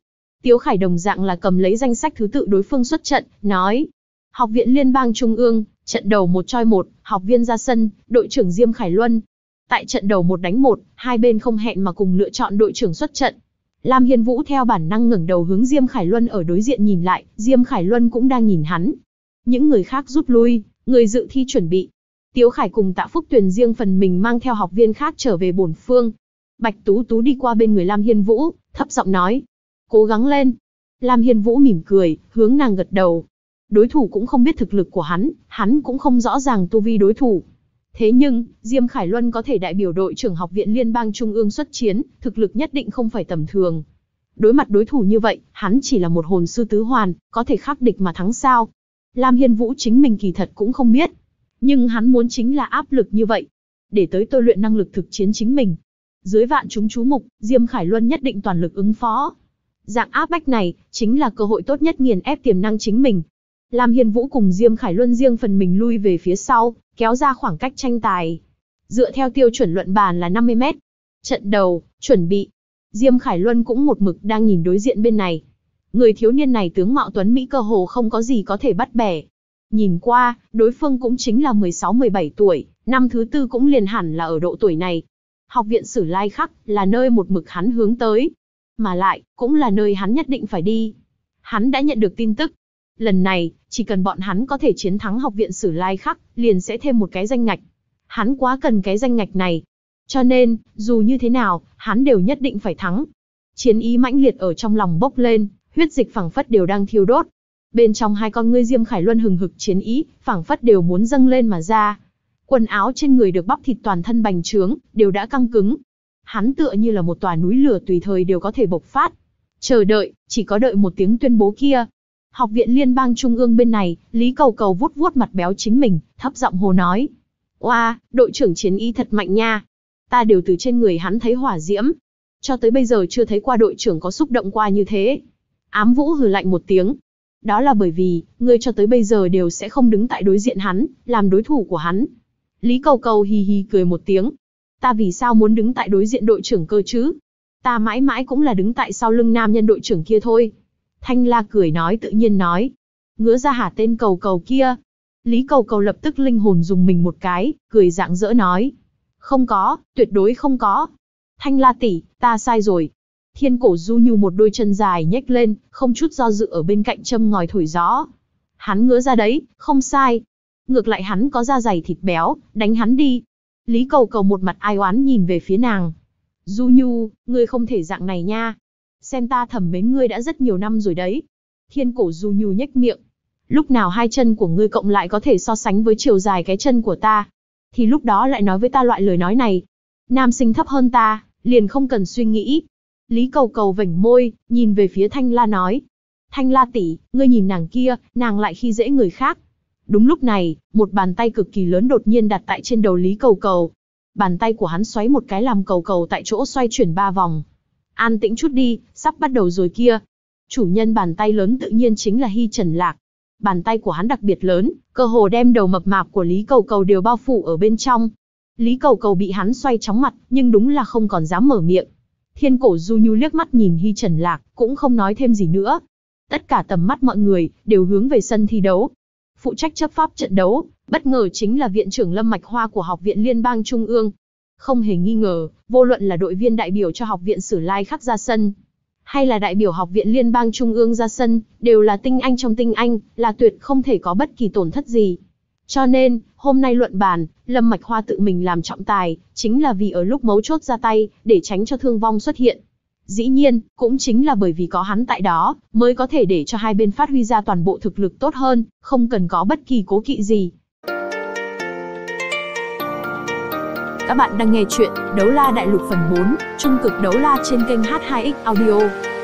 Tiếu Khải đồng dạng là cầm lấy danh sách thứ tự đối phương xuất trận, nói. Học viện Liên bang Trung ương, trận đầu 1-1, học viên ra sân, đội trưởng Diêm Khải Luân. Tại trận đầu 1-1, hai bên không hẹn mà cùng lựa chọn đội trưởng xuất trận. Lam Hiên Vũ theo bản năng ngẩng đầu hướng Diêm Khải Luân ở đối diện nhìn lại, Diêm Khải Luân cũng đang nhìn hắn. Những người khác rút lui, người dự thi chuẩn bị. Tiếu Khải cùng Tạ Phúc Tuyền riêng phần mình mang theo học viên khác trở về bổn phương. Bạch Tú Tú đi qua bên người Lam Hiên Vũ, thấp giọng nói. Cố gắng lên. Lam Hiên Vũ mỉm cười, hướng nàng gật đầu. Đối thủ cũng không biết thực lực của hắn cũng không rõ ràng tu vi đối thủ. Thế nhưng, Diêm Khải Luân có thể đại biểu đội trưởng học viện Liên bang Trung ương xuất chiến, thực lực nhất định không phải tầm thường. Đối mặt đối thủ như vậy, hắn chỉ là một hồn sư tứ hoàn, có thể khắc địch mà thắng sao? Lam Hiên Vũ chính mình kỳ thật cũng không biết. Nhưng hắn muốn chính là áp lực như vậy, để tới tôi luyện năng lực thực chiến chính mình. Dưới vạn chúng chú mục, Diêm Khải Luân nhất định toàn lực ứng phó. Dạng áp bách này, chính là cơ hội tốt nhất nghiền ép tiềm năng chính mình. Lam Hiên Vũ cùng Diêm Khải Luân riêng phần mình lui về phía sau, kéo ra khoảng cách tranh tài. Dựa theo tiêu chuẩn luận bàn là 50 mét. Trận đầu, chuẩn bị. Diêm Khải Luân cũng một mực đang nhìn đối diện bên này. Người thiếu niên này tướng mạo tuấn mỹ cơ hồ không có gì có thể bắt bẻ. Nhìn qua, đối phương cũng chính là 16-17 tuổi, năm thứ tư cũng liền hẳn là ở độ tuổi này. Học viện Sử Lai Khắc là nơi một mực hắn hướng tới. Mà lại, cũng là nơi hắn nhất định phải đi. Hắn đã nhận được tin tức. Lần này, chỉ cần bọn hắn có thể chiến thắng học viện Sử Lai Khắc, liền sẽ thêm một cái danh ngạch. Hắn quá cần cái danh ngạch này. Cho nên, dù như thế nào, hắn đều nhất định phải thắng. Chiến ý mãnh liệt ở trong lòng bốc lên, huyết dịch phảng phất đều đang thiêu đốt. Bên trong hai con ngươi Diêm Khải Luân hừng hực chiến ý, phảng phất đều muốn dâng lên mà ra. Quần áo trên người được bắp thịt toàn thân bành trướng, đều đã căng cứng. Hắn tựa như là một tòa núi lửa tùy thời đều có thể bộc phát. Chờ đợi, chỉ có đợi một tiếng tuyên bố kia. Học viện Liên bang Trung ương bên này, Lý Cầu Cầu vuốt vuốt mặt béo chính mình, thấp giọng hồ nói. Oa, đội trưởng chiến ý thật mạnh nha. Ta đều từ trên người hắn thấy hỏa diễm. Cho tới bây giờ chưa thấy qua đội trưởng có xúc động qua như thế. Ám Vũ hừ lạnh một tiếng. Đó là bởi vì, ngươi cho tới bây giờ đều sẽ không đứng tại đối diện hắn, làm đối thủ của hắn. Lý Cầu Cầu hì hì cười một tiếng. Ta vì sao muốn đứng tại đối diện đội trưởng cơ chứ? Ta mãi mãi cũng là đứng tại sau lưng nam nhân đội trưởng kia thôi. Thanh La cười nói tự nhiên nói. Ngứa ra hả tên Cầu Cầu kia. Lý Cầu Cầu lập tức linh hồn dùng mình một cái, cười rạng rỡ nói. Không có, tuyệt đối không có. Thanh La tỷ, ta sai rồi. Thiên Cổ Du Nhu một đôi chân dài nhếch lên, không chút do dự ở bên cạnh châm ngòi thổi gió. Hắn ngứa ra đấy, không sai. Ngược lại hắn có da dày thịt béo, đánh hắn đi. Lý Cầu Cầu một mặt ai oán nhìn về phía nàng. Du Nhu, ngươi không thể dạng này nha. Xem ta thầm mến ngươi đã rất nhiều năm rồi đấy. Thiên Cổ Du Nhu nhếch miệng. Lúc nào hai chân của ngươi cộng lại có thể so sánh với chiều dài cái chân của ta, thì lúc đó lại nói với ta loại lời nói này. Nam sinh thấp hơn ta, liền không cần suy nghĩ. Lý Cầu Cầu vểnh môi, nhìn về phía Thanh La nói. Thanh La tỷ, ngươi nhìn nàng kia, nàng lại khi dễ người khác. Đúng lúc này, một bàn tay cực kỳ lớn đột nhiên đặt tại trên đầu Lý Cầu Cầu. Bàn tay của hắn xoáy một cái làm Cầu Cầu tại chỗ xoay chuyển 3 vòng. An tĩnh chút đi, sắp bắt đầu rồi kia. Chủ nhân bàn tay lớn tự nhiên chính là Hy Trần Lạc. Bàn tay của hắn đặc biệt lớn, cơ hồ đem đầu mập mạp của Lý Cầu Cầu đều bao phủ ở bên trong. Lý Cầu Cầu bị hắn xoay chóng mặt, nhưng đúng là không còn dám mở miệng. Thiên Cổ Du Nhu liếc mắt nhìn Hy Trần Lạc, cũng không nói thêm gì nữa. Tất cả tầm mắt mọi người đều hướng về sân thi đấu. Phụ trách chấp pháp trận đấu, bất ngờ chính là viện trưởng Lâm Mạch Hoa của Học viện Liên bang Trung ương. Không hề nghi ngờ, vô luận là đội viên đại biểu cho Học viện Sử Lai Khắc ra sân, hay là đại biểu Học viện Liên bang Trung ương ra sân, đều là tinh anh trong tinh anh, là tuyệt không thể có bất kỳ tổn thất gì. Cho nên, hôm nay luận bàn, Lâm Mạch Hoa tự mình làm trọng tài, chính là vì ở lúc mấu chốt ra tay, để tránh cho thương vong xuất hiện. Dĩ nhiên, cũng chính là bởi vì có hắn tại đó, mới có thể để cho hai bên phát huy ra toàn bộ thực lực tốt hơn, không cần có bất kỳ cố kỵ gì. Các bạn đang nghe chuyện Đấu La Đại Lục phần 4, Trung cực đấu la trên kênh H2X Audio.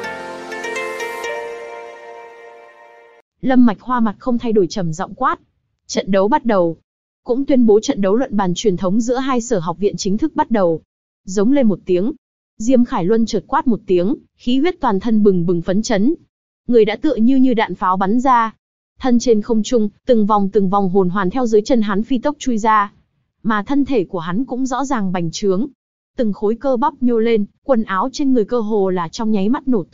Lâm Mạch Hoa mặt không thay đổi trầm giọng quát. Trận đấu bắt đầu. Cũng tuyên bố trận đấu luận bàn truyền thống giữa hai sở học viện chính thức bắt đầu. Giống lên một tiếng. Diêm Khải Luân chợt quát một tiếng, khí huyết toàn thân bừng bừng phấn chấn. Người đã tựa như đạn pháo bắn ra. Thân trên không trung, từng vòng hồn hoàn theo dưới chân hắn phi tốc chui ra. Mà thân thể của hắn cũng rõ ràng bành trướng. Từng khối cơ bắp nhô lên, quần áo trên người cơ hồ là trong nháy mắt nổ tung,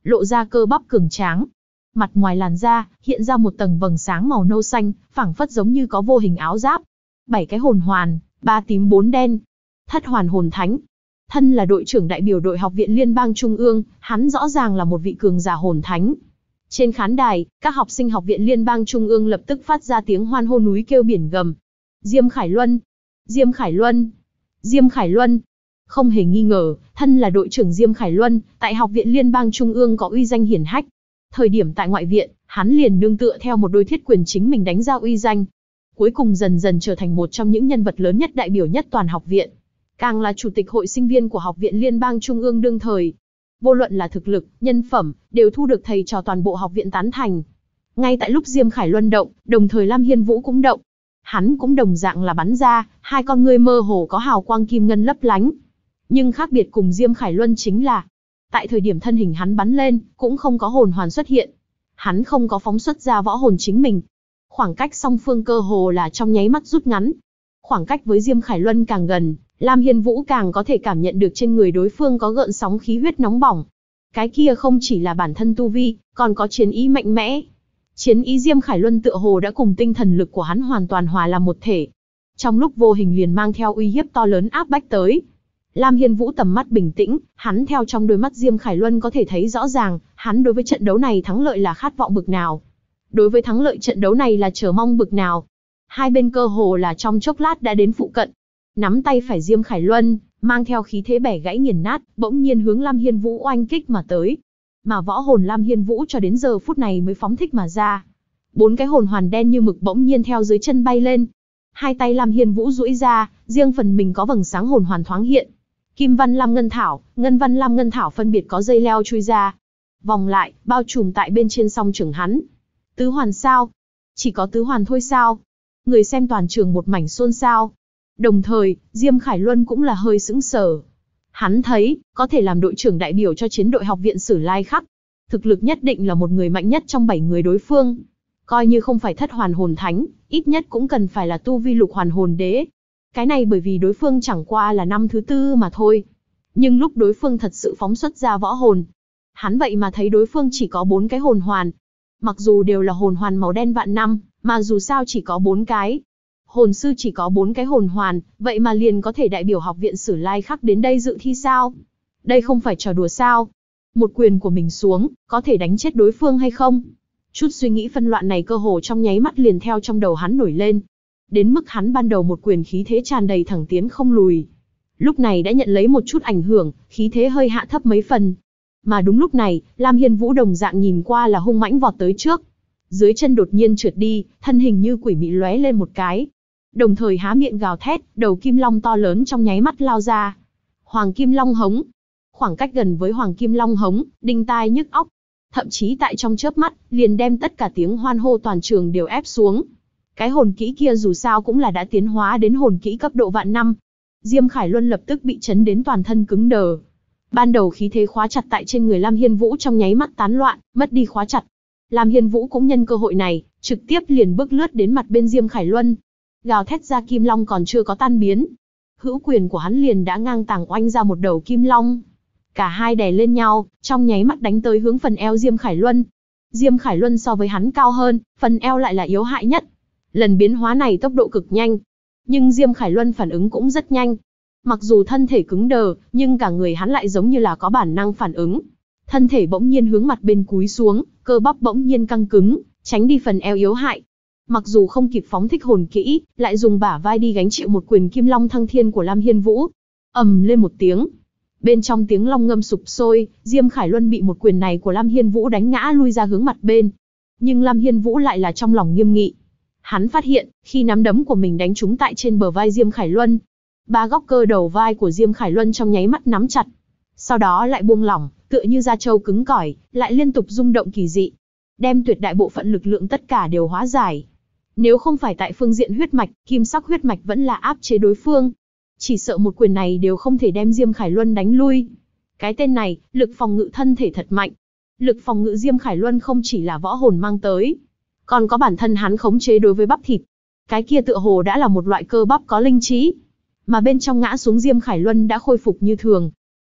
lộ ra cơ bắp cường tráng. Mặt ngoài làn da hiện ra một tầng vầng sáng màu nâu xanh, phảng phất giống như có vô hình áo giáp. 7 cái hồn hoàn, 3 tím 4 đen. Thất hoàn hồn thánh. Thân là đội trưởng đại biểu đội học viện liên bang trung ương, hắn rõ ràng là một vị cường giả hồn thánh. Trên khán đài, các học sinh học viện liên bang trung ương lập tức phát ra tiếng hoan hô núi kêu biển gầm. Diêm Khải Luân! Diêm Khải Luân! Diêm Khải Luân! Không hề nghi ngờ, thân là đội trưởng Diêm Khải Luân, tại học viện liên bang trung ương có uy danh hiển hách. Thời điểm tại ngoại viện, hắn liền nương tựa theo một đôi thiết quyền chính mình đánh ra uy danh. Cuối cùng dần dần trở thành một trong những nhân vật lớn nhất đại biểu nhất toàn học viện. Càng là chủ tịch hội sinh viên của học viện liên bang trung ương đương thời. Vô luận là thực lực, nhân phẩm, đều thu được thầy trò toàn bộ học viện tán thành. Ngay tại lúc Diêm Khải Luân động, đồng thời Lam Hiên Vũ cũng động. Hắn cũng đồng dạng là bắn ra, hai con ngươi mơ hồ có hào quang kim ngân lấp lánh. Nhưng khác biệt cùng Diêm Khải Luân chính là, tại thời điểm thân hình hắn bắn lên, cũng không có hồn hoàn xuất hiện. Hắn không có phóng xuất ra võ hồn chính mình. Khoảng cách song phương cơ hồ là trong nháy mắt rút ngắn. Khoảng cách với Diêm Khải Luân càng gần, Lam Hiên Vũ càng có thể cảm nhận được trên người đối phương có gợn sóng khí huyết nóng bỏng. Cái kia không chỉ là bản thân tu vi, còn có chiến ý mạnh mẽ. Chiến ý Diêm Khải Luân tựa hồ đã cùng tinh thần lực của hắn hoàn toàn hòa làm một thể. Trong lúc vô hình liền mang theo uy hiếp to lớn áp bách tới. Lam Hiên Vũ tầm mắt bình tĩnh, hắn theo trong đôi mắt Diêm Khải Luân có thể thấy rõ ràng, hắn đối với trận đấu này thắng lợi là khát vọng bực nào. Đối với thắng lợi trận đấu này là chờ mong bực nào. Hai bên cơ hồ là trong chốc lát đã đến phụ cận. Nắm tay phải Diêm Khải Luân, mang theo khí thế bẻ gãy nghiền nát, bỗng nhiên hướng Lam Hiên Vũ oanh kích mà tới. Mà võ hồn Lam Hiên Vũ cho đến giờ phút này mới phóng thích mà ra. 4 cái hồn hoàn đen như mực bỗng nhiên theo dưới chân bay lên. Hai tay Lam Hiên Vũ duỗi ra, riêng phần mình có vầng sáng hồn hoàn thoáng hiện. Kim văn lam ngân thảo, ngân văn lam ngân thảo phân biệt có dây leo chui ra. Vòng lại, bao trùm tại bên trên song trưởng hắn. Tứ hoàn sao? Chỉ có tứ hoàn thôi sao? Người xem toàn trường một mảnh xôn xao. Đồng thời, Diêm Khải Luân cũng là hơi sững sờ. Hắn thấy, có thể làm đội trưởng đại biểu cho chiến đội học viện Sử Lai Khắc. Thực lực nhất định là một người mạnh nhất trong 7 người đối phương. Coi như không phải thất hoàn hồn thánh, ít nhất cũng cần phải là tu vi lục hoàn hồn đế. Cái này bởi vì đối phương chẳng qua là năm thứ 4 mà thôi. Nhưng lúc đối phương thật sự phóng xuất ra võ hồn, hắn vậy mà thấy đối phương chỉ có 4 cái hồn hoàn. Mặc dù đều là hồn hoàn màu đen vạn năm, mà dù sao chỉ có 4 cái. Hồn sư chỉ có 4 cái hồn hoàn, vậy mà liền có thể đại biểu học viện Sử Lai Khắc đến đây dự thi sao? Đây không phải trò đùa sao? Một quyền của mình xuống, có thể đánh chết đối phương hay không? Chút suy nghĩ phân loạn này cơ hồ trong nháy mắt liền theo trong đầu hắn nổi lên. Đến mức hắn ban đầu một quyền khí thế tràn đầy thẳng tiến không lùi. Lúc này đã nhận lấy một chút ảnh hưởng, khí thế hơi hạ thấp mấy phần. Mà đúng lúc này, Lam Hiên Vũ đồng dạng nhìn qua là hung mãnh vọt tới trước. Dưới chân đột nhiên trượt đi, thân hình như quỷ mị lóe lên một cái. Đồng thời há miệng gào thét, đầu kim long to lớn trong nháy mắt lao ra. Hoàng Kim Long hống. Khoảng cách gần với Hoàng Kim Long hống, đinh tai nhức óc. Thậm chí tại trong chớp mắt, liền đem tất cả tiếng hoan hô toàn trường đều ép xuống. Cái hồn kỹ kia dù sao cũng là đã tiến hóa đến hồn kỹ cấp độ vạn năm. Diêm Khải Luân lập tức bị chấn đến toàn thân cứng đờ. Ban đầu khí thế khóa chặt tại trên người Lam Hiên Vũ trong nháy mắt tán loạn, mất đi khóa chặt. Lam Hiên Vũ cũng nhân cơ hội này, trực tiếp liền bước lướt đến mặt bên Diêm Khải Luân. Gào thét ra kim long còn chưa có tan biến. Hữu quyền của hắn liền đã ngang tàng oanh ra một đầu kim long. Cả hai đè lên nhau, trong nháy mắt đánh tới hướng phần eo Diêm Khải Luân. Diêm Khải Luân so với hắn cao hơn, phần eo lại là yếu hại nhất. Lần biến hóa này tốc độ cực nhanh. Nhưng Diêm Khải Luân phản ứng cũng rất nhanh. Mặc dù thân thể cứng đờ, nhưng cả người hắn lại giống như là có bản năng phản ứng. Thân thể bỗng nhiên hướng mặt bên cúi xuống, cơ bắp bỗng nhiên căng cứng, tránh đi phần eo yếu hại. Mặc dù không kịp phóng thích hồn kỹ, lại dùng bả vai đi gánh chịu một quyền kim long thăng thiên của Lam Hiên Vũ. Ầm lên một tiếng. Bên trong tiếng long ngâm sục sôi, Diêm Khải Luân bị một quyền này của Lam Hiên Vũ đánh ngã lui ra hướng mặt bên. Nhưng Lam Hiên Vũ lại là trong lòng nghiêm nghị. Hắn phát hiện, khi nắm đấm của mình đánh trúng tại trên bờ vai Diêm Khải Luân, 3 góc cơ đầu vai của Diêm Khải Luân trong nháy mắt nắm chặt. Sau đó lại buông lỏng, tựa như da trâu cứng cỏi, lại liên tục rung động kỳ dị. Đem tuyệt đại bộ phận lực lượng tất cả đều hóa giải. Nếu không phải tại phương diện huyết mạch, kim sắc huyết mạch vẫn là áp chế đối phương. Chỉ sợ một quyền này đều không thể đem Diêm Khải Luân đánh lui. Cái tên này, lực phòng ngự thân thể thật mạnh. Lực phòng ngự Diêm Khải Luân không chỉ là võ hồn mang tới, còn có bản thân hắn khống chế đối với bắp thịt. Cái kia tựa hồ đã là một loại cơ bắp có linh trí. Mà bên trong ngã xuống Diêm Khải Luân đã khôi phục như thường.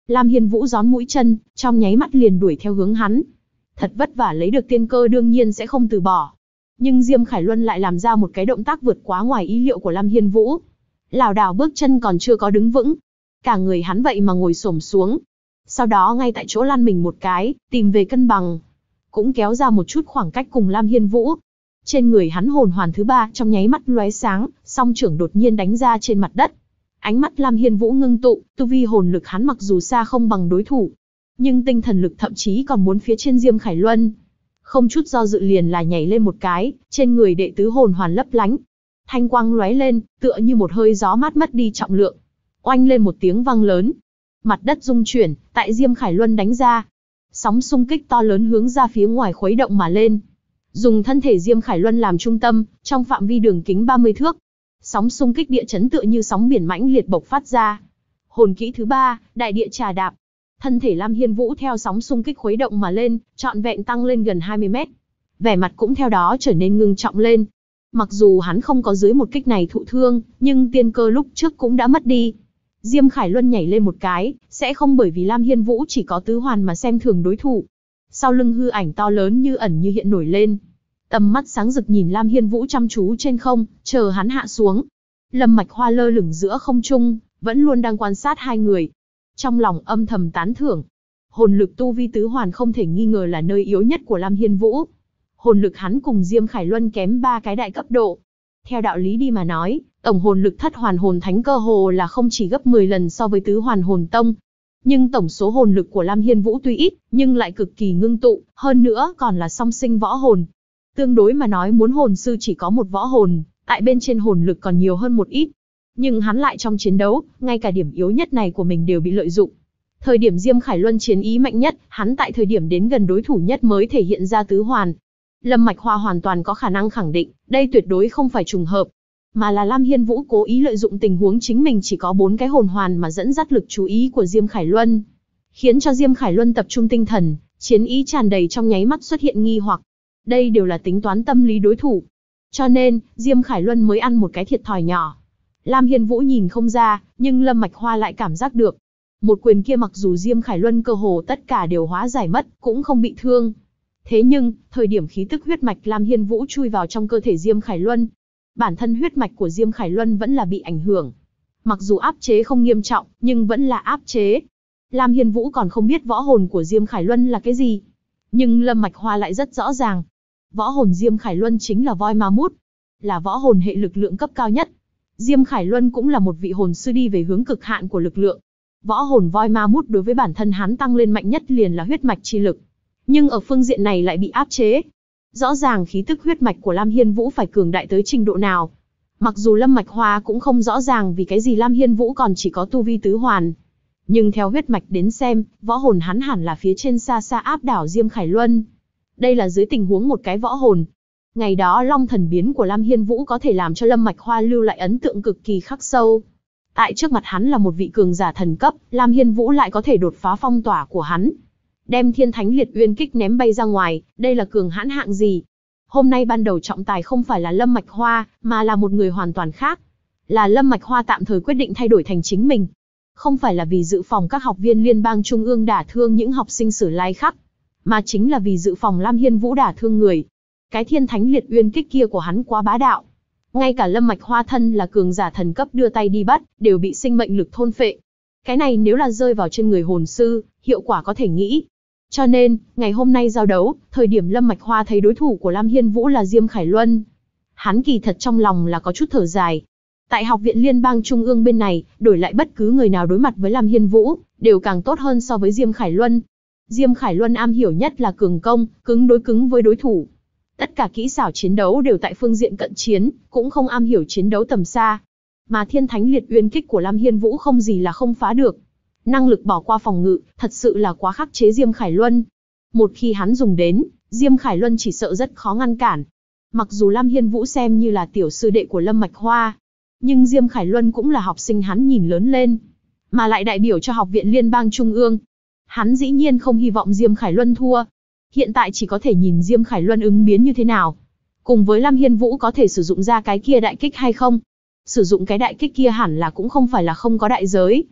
Lam Hiên Vũ gión mũi chân, trong nháy mắt liền đuổi theo hướng hắn. Thật vất vả lấy được tiên cơ đương nhiên sẽ không từ bỏ. Nhưng Diêm Khải Luân lại làm ra một cái động tác vượt quá ngoài ý liệu của Lam Hiên Vũ. Lảo đảo bước chân còn chưa có đứng vững, cả người hắn vậy mà ngồi xổm xuống. Sau đó ngay tại chỗ lăn mình một cái, tìm về cân bằng. Cũng kéo ra một chút khoảng cách cùng Lam Hiên Vũ. Trên người hắn hồn hoàn thứ 3 trong nháy mắt lóe sáng, song trưởng đột nhiên đánh ra trên mặt đất. Ánh mắt Lam Hiên Vũ ngưng tụ, tu vi hồn lực hắn mặc dù xa không bằng đối thủ, nhưng tinh thần lực thậm chí còn muốn phía trên Diêm Khải Luân. Không chút do dự liền là nhảy lên một cái, trên người đệ tứ hồn hoàn lấp lánh. Thanh quang lóe lên, tựa như một hơi gió mát mất đi trọng lượng. Oanh lên một tiếng vang lớn. Mặt đất rung chuyển, tại Diêm Khải Luân đánh ra. Sóng xung kích to lớn hướng ra phía ngoài khuấy động mà lên. Dùng thân thể Diêm Khải Luân làm trung tâm, trong phạm vi đường kính 30 thước. Sóng xung kích địa chấn tựa như sóng biển mãnh liệt bộc phát ra. Hồn kỹ thứ 3, đại địa trà đạp. Thân thể Lam Hiên Vũ theo sóng xung kích khuấy động mà lên, trọn vẹn tăng lên gần 20 mét. Vẻ mặt cũng theo đó trở nên ngưng trọng lên. Mặc dù hắn không có dưới một kích này thụ thương, nhưng tiên cơ lúc trước cũng đã mất đi. Diêm Khải Luân nhảy lên một cái, sẽ không bởi vì Lam Hiên Vũ chỉ có tứ hoàn mà xem thường đối thủ. Sau lưng hư ảnh to lớn như ẩn như hiện nổi lên. Tầm mắt sáng rực nhìn Lam Hiên Vũ chăm chú trên không, chờ hắn hạ xuống. Lâm Mạch Hoa lơ lửng giữa không trung, vẫn luôn đang quan sát hai người. Trong lòng âm thầm tán thưởng. Hồn lực tu vi tứ hoàn không thể nghi ngờ là nơi yếu nhất của Lam Hiên Vũ. Hồn lực hắn cùng Diêm Khải Luân kém 3 cái đại cấp độ. Theo đạo lý đi mà nói, tổng hồn lực thất hoàn hồn thánh cơ hồ là không chỉ gấp 10 lần so với tứ hoàn hồn tông. Nhưng tổng số hồn lực của Lam Hiên Vũ tuy ít, nhưng lại cực kỳ ngưng tụ, hơn nữa còn là song sinh võ hồn. Tương đối mà nói muốn hồn sư chỉ có một võ hồn, tại bên trên hồn lực còn nhiều hơn một ít. Nhưng hắn lại trong chiến đấu, ngay cả điểm yếu nhất này của mình đều bị lợi dụng. Thời điểm Diêm Khải Luân chiến ý mạnh nhất, hắn tại thời điểm đến gần đối thủ nhất mới thể hiện ra tứ hoàn. Lâm Mạch Hoa hoàn toàn có khả năng khẳng định, đây tuyệt đối không phải trùng hợp, mà là Lam Hiên Vũ cố ý lợi dụng tình huống chính mình chỉ có 4 cái hồn hoàn mà dẫn dắt lực chú ý của Diêm Khải Luân, khiến cho Diêm Khải Luân tập trung tinh thần, chiến ý tràn đầy trong nháy mắt xuất hiện nghi hoặc. Đây đều là tính toán tâm lý đối thủ. Cho nên, Diêm Khải Luân mới ăn một cái thiệt thòi nhỏ. Lam Hiên Vũ nhìn không ra, nhưng Lâm Mạch Hoa lại cảm giác được. Một quyền kia mặc dù Diêm Khải Luân cơ hồ tất cả đều hóa giải mất, cũng không bị thương. Thế nhưng, thời điểm khí tức huyết mạch Lam Hiên Vũ chui vào trong cơ thể Diêm Khải Luân, bản thân huyết mạch của Diêm Khải Luân vẫn là bị ảnh hưởng. Mặc dù áp chế không nghiêm trọng, nhưng vẫn là áp chế. Lam Hiên Vũ còn không biết võ hồn của Diêm Khải Luân là cái gì. Nhưng Lâm Mạch Hoa lại rất rõ ràng. Võ hồn Diêm Khải Luân chính là voi ma mút, là võ hồn hệ lực lượng cấp cao nhất. Diêm Khải Luân cũng là một vị hồn sư đi về hướng cực hạn của lực lượng. Võ hồn voi ma mút đối với bản thân hắn tăng lên mạnh nhất liền là huyết mạch chi lực. Nhưng ở phương diện này lại bị áp chế. Rõ ràng khí tức huyết mạch của Lam Hiên Vũ phải cường đại tới trình độ nào. Mặc dù Lâm Mạch Hoa cũng không rõ ràng vì cái gì Lam Hiên Vũ còn chỉ có tu vi tứ hoàn. Nhưng theo huyết mạch đến xem, võ hồn hắn hẳn là phía trên xa xa áp đảo Diêm Khải Luân. Đây là dưới tình huống một cái võ hồn. Ngày đó Long Thần biến của Lam Hiên Vũ có thể làm cho Lâm Mạch Hoa lưu lại ấn tượng cực kỳ khắc sâu. Tại trước mặt hắn là một vị cường giả thần cấp, Lam Hiên Vũ lại có thể đột phá phong tỏa của hắn. Đem Thiên Thánh Liệt Uyên Kích ném bay ra ngoài, đây là cường hãn hạng gì? Hôm nay ban đầu trọng tài không phải là Lâm Mạch Hoa, mà là một người hoàn toàn khác. Là Lâm Mạch Hoa tạm thời quyết định thay đổi thành chính mình. Không phải là vì dự phòng các học viên liên bang trung ương đả thương những học sinh Sử Lai Khắc, mà chính là vì dự phòng Lam Hiên Vũ đả thương người. Cái Thiên Thánh Liệt Uyên Kích kia của hắn quá bá đạo. Ngay cả Lâm Mạch Hoa thân là cường giả thần cấp đưa tay đi bắt, đều bị sinh mệnh lực thôn phệ. Cái này nếu là rơi vào trên người hồn sư, hiệu quả có thể nghĩ. Cho nên, ngày hôm nay giao đấu, thời điểm Lâm Mạch Hoa thấy đối thủ của Lam Hiên Vũ là Diêm Khải Luân, hắn kỳ thật trong lòng là có chút thở dài. Tại học viện liên bang trung ương bên này, đổi lại bất cứ người nào đối mặt với Lam Hiên Vũ, đều càng tốt hơn so với Diêm Khải Luân. Diêm Khải Luân am hiểu nhất là cường công, cứng đối cứng với đối thủ. Tất cả kỹ xảo chiến đấu đều tại phương diện cận chiến, cũng không am hiểu chiến đấu tầm xa. Mà Thiên Thánh Liệt Uyên Kích của Lam Hiên Vũ không gì là không phá được. Năng lực bỏ qua phòng ngự, thật sự là quá khắc chế Diêm Khải Luân. Một khi hắn dùng đến, Diêm Khải Luân chỉ sợ rất khó ngăn cản. Mặc dù Lam Hiên Vũ xem như là tiểu sư đệ của Lâm Mạch Hoa, nhưng Diêm Khải Luân cũng là học sinh hắn nhìn lớn lên, mà lại đại biểu cho học viện liên bang trung ương. Hắn dĩ nhiên không hy vọng Diêm Khải Luân thua. Hiện tại chỉ có thể nhìn Diêm Khải Luân ứng biến như thế nào. Cùng với Lam Hiên Vũ có thể sử dụng ra cái kia đại kích hay không. Sử dụng cái đại kích kia hẳn là cũng không phải là không có đại giới.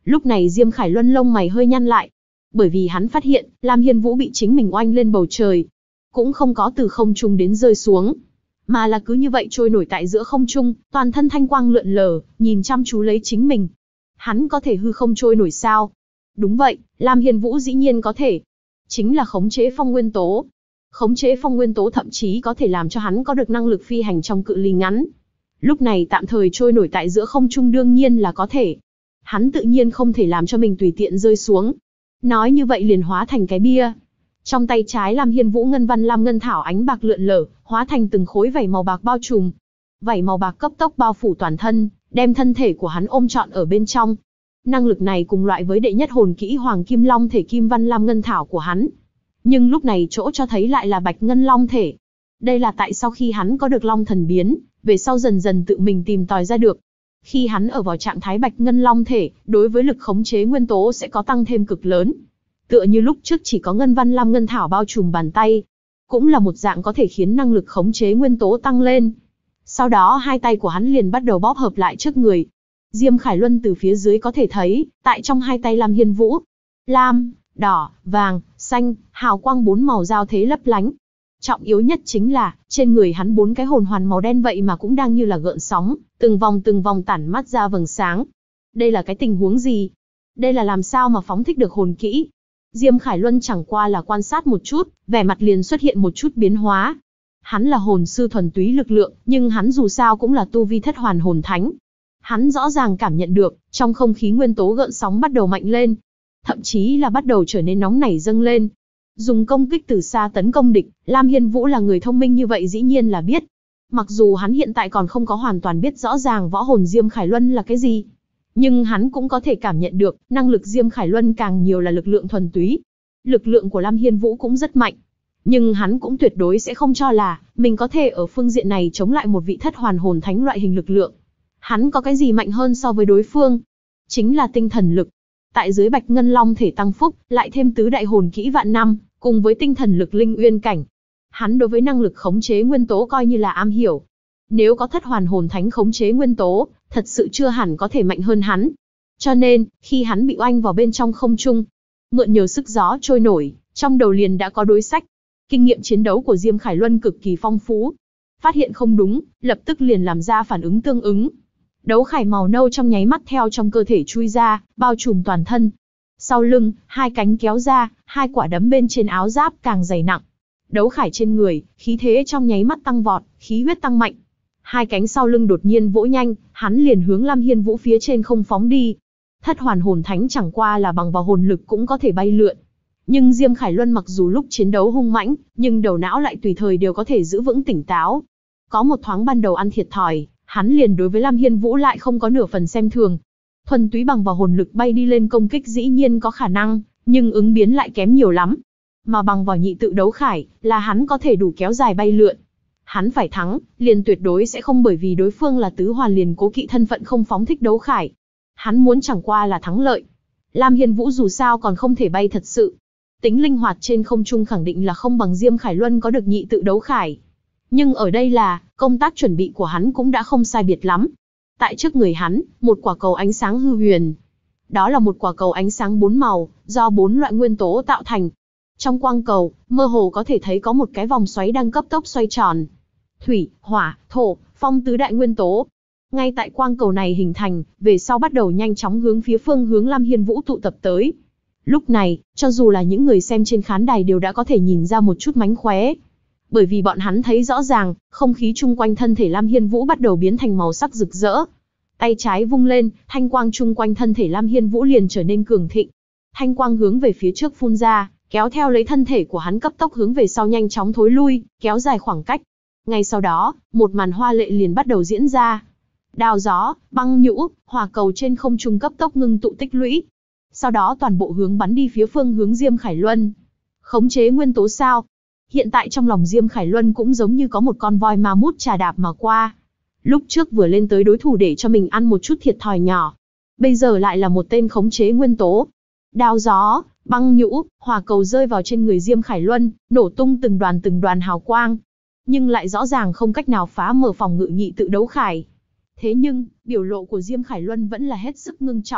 Lúc này Diêm Khải Luân lông mày hơi nhăn lại, bởi vì hắn phát hiện, Lam Hiên Vũ bị chính mình oanh lên bầu trời, cũng không có từ không trung đến rơi xuống, mà là cứ như vậy trôi nổi tại giữa không trung, toàn thân thanh quang lượn lờ, nhìn chăm chú lấy chính mình. Hắn có thể hư không trôi nổi sao? Đúng vậy, Lam Hiên Vũ dĩ nhiên có thể. Chính là khống chế phong nguyên tố. Khống chế phong nguyên tố thậm chí có thể làm cho hắn có được năng lực phi hành trong cự ly ngắn. Lúc này tạm thời trôi nổi tại giữa không trung đương nhiên là có thể. Hắn tự nhiên không thể làm cho mình tùy tiện rơi xuống. Nói như vậy liền hóa thành cái bia. Trong tay trái Lam Hiên Vũ ngân văn lam ngân thảo ánh bạc lượn lờ, hóa thành từng khối vảy màu bạc bao trùm. Vảy màu bạc cấp tốc bao phủ toàn thân, đem thân thể của hắn ôm trọn ở bên trong. Năng lực này cùng loại với đệ nhất hồn kỹ Hoàng Kim Long thể kim văn lam ngân thảo của hắn. Nhưng lúc này chỗ cho thấy lại là Bạch Ngân Long thể. Đây là tại sau khi hắn có được Long thần biến, về sau dần dần tự mình tìm tòi ra được. Khi hắn ở vào trạng thái Bạch Ngân Long thể, đối với lực khống chế nguyên tố sẽ có tăng thêm cực lớn. Tựa như lúc trước chỉ có ngân văn lam ngân thảo bao trùm bàn tay, cũng là một dạng có thể khiến năng lực khống chế nguyên tố tăng lên. Sau đó hai tay của hắn liền bắt đầu bóp hợp lại trước người. Diêm Khải Luân từ phía dưới có thể thấy, tại trong hai tay Lam Hiên Vũ, lam, đỏ, vàng, xanh, hào quang bốn màu giao thế lấp lánh. Trọng yếu nhất chính là, trên người hắn bốn cái hồn hoàn màu đen vậy mà cũng đang như là gợn sóng, từng vòng tản mát ra vầng sáng. Đây là cái tình huống gì? Đây là làm sao mà phóng thích được hồn kỹ? Diêm Khải Luân chẳng qua là quan sát một chút, vẻ mặt liền xuất hiện một chút biến hóa. Hắn là hồn sư thuần túy lực lượng, nhưng hắn dù sao cũng là tu vi thất hoàn hồn thánh. Hắn rõ ràng cảm nhận được, trong không khí nguyên tố gợn sóng bắt đầu mạnh lên. Thậm chí là bắt đầu trở nên nóng nảy dâng lên. Dùng công kích từ xa tấn công địch, Lam Hiên Vũ là người thông minh như vậy dĩ nhiên là biết. Mặc dù hắn hiện tại còn không có hoàn toàn biết rõ ràng võ hồn Diêm Khải Luân là cái gì, nhưng hắn cũng có thể cảm nhận được, năng lực Diêm Khải Luân càng nhiều là lực lượng thuần túy. Lực lượng của Lam Hiên Vũ cũng rất mạnh. Nhưng hắn cũng tuyệt đối sẽ không cho là, mình có thể ở phương diện này chống lại một vị thất hoàn hồn thánh loại hình lực lượng. Hắn có cái gì mạnh hơn so với đối phương? Chính là tinh thần lực. Tại dưới Bạch Ngân Long thể tăng phúc, lại thêm tứ đại hồn kỹ vạn năm, cùng với tinh thần lực linh uyên cảnh. Hắn đối với năng lực khống chế nguyên tố coi như là am hiểu. Nếu có thất hoàn hồn thánh khống chế nguyên tố, thật sự chưa hẳn có thể mạnh hơn hắn. Cho nên, khi hắn bị oanh vào bên trong không trung, mượn nhờ sức gió trôi nổi, trong đầu liền đã có đối sách. Kinh nghiệm chiến đấu của Diêm Khải Luân cực kỳ phong phú. Phát hiện không đúng, lập tức liền làm ra phản ứng tương ứng. Đấu khải màu nâu trong nháy mắt theo trong cơ thể chui ra, bao trùm toàn thân. Sau lưng, hai cánh kéo ra, hai quả đấm bên trên áo giáp càng dày nặng. Đấu khải trên người, khí thế trong nháy mắt tăng vọt, khí huyết tăng mạnh. Hai cánh sau lưng đột nhiên vỗ nhanh, hắn liền hướng Lam Hiên Vũ phía trên không phóng đi. Thất hoàn hồn thánh chẳng qua là bằng vào hồn lực cũng có thể bay lượn. Nhưng Diêm Khải Luân mặc dù lúc chiến đấu hung mãnh, nhưng đầu não lại tùy thời đều có thể giữ vững tỉnh táo. Có một thoáng ban đầu ăn thiệt thòi, hắn liền đối với Lam Hiên Vũ lại không có nửa phần xem thường. Thuần túy bằng vào hồn lực bay đi lên công kích dĩ nhiên có khả năng, nhưng ứng biến lại kém nhiều lắm. Mà bằng vào nhị tự đấu khải, là hắn có thể đủ kéo dài bay lượn. Hắn phải thắng, liền tuyệt đối sẽ không bởi vì đối phương là tứ hoàn liền cố kỵ thân phận không phóng thích đấu khải. Hắn muốn chẳng qua là thắng lợi. Lam Hiên Vũ dù sao còn không thể bay thật sự. Tính linh hoạt trên không trung khẳng định là không bằng Diêm Khải Luân có được nhị tự đấu khải. Nhưng ở đây là, công tác chuẩn bị của hắn cũng đã không sai biệt lắm. Tại trước người hắn, một quả cầu ánh sáng hư huyền. Đó là một quả cầu ánh sáng bốn màu, do bốn loại nguyên tố tạo thành. Trong quang cầu, mơ hồ có thể thấy có một cái vòng xoáy đang cấp tốc xoay tròn. Thủy, hỏa, thổ, phong tứ đại nguyên tố. Ngay tại quang cầu này hình thành, về sau bắt đầu nhanh chóng hướng phía phương hướng Lam Hiên Vũ tụ tập tới. Lúc này, cho dù là những người xem trên khán đài đều đã có thể nhìn ra một chút mánh khóe. Bởi vì bọn hắn thấy rõ ràng, không khí chung quanh thân thể Lam Hiên Vũ bắt đầu biến thành màu sắc rực rỡ. Tay trái vung lên, thanh quang chung quanh thân thể Lam Hiên Vũ liền trở nên cường thịnh. Thanh quang hướng về phía trước phun ra, kéo theo lấy thân thể của hắn cấp tốc hướng về sau nhanh chóng thối lui, kéo dài khoảng cách. Ngay sau đó, một màn hoa lệ liền bắt đầu diễn ra. Đao gió, băng nhũ, hỏa cầu trên không trung cấp tốc ngưng tụ tích lũy. Sau đó toàn bộ hướng bắn đi phía phương hướng Diêm Khải Luân. Khống chế nguyên tố sao? Hiện tại trong lòng Diêm Khải Luân cũng giống như có một con voi ma mút trà đạp mà qua. Lúc trước vừa lên tới đối thủ để cho mình ăn một chút thiệt thòi nhỏ. Bây giờ lại là một tên khống chế nguyên tố. Đao gió, băng nhũ, hỏa cầu rơi vào trên người Diêm Khải Luân, nổ tung từng đoàn hào quang. Nhưng lại rõ ràng không cách nào phá mở phòng ngự nhị tự đấu khải. Thế nhưng, biểu lộ của Diêm Khải Luân vẫn là hết sức ngưng trọng.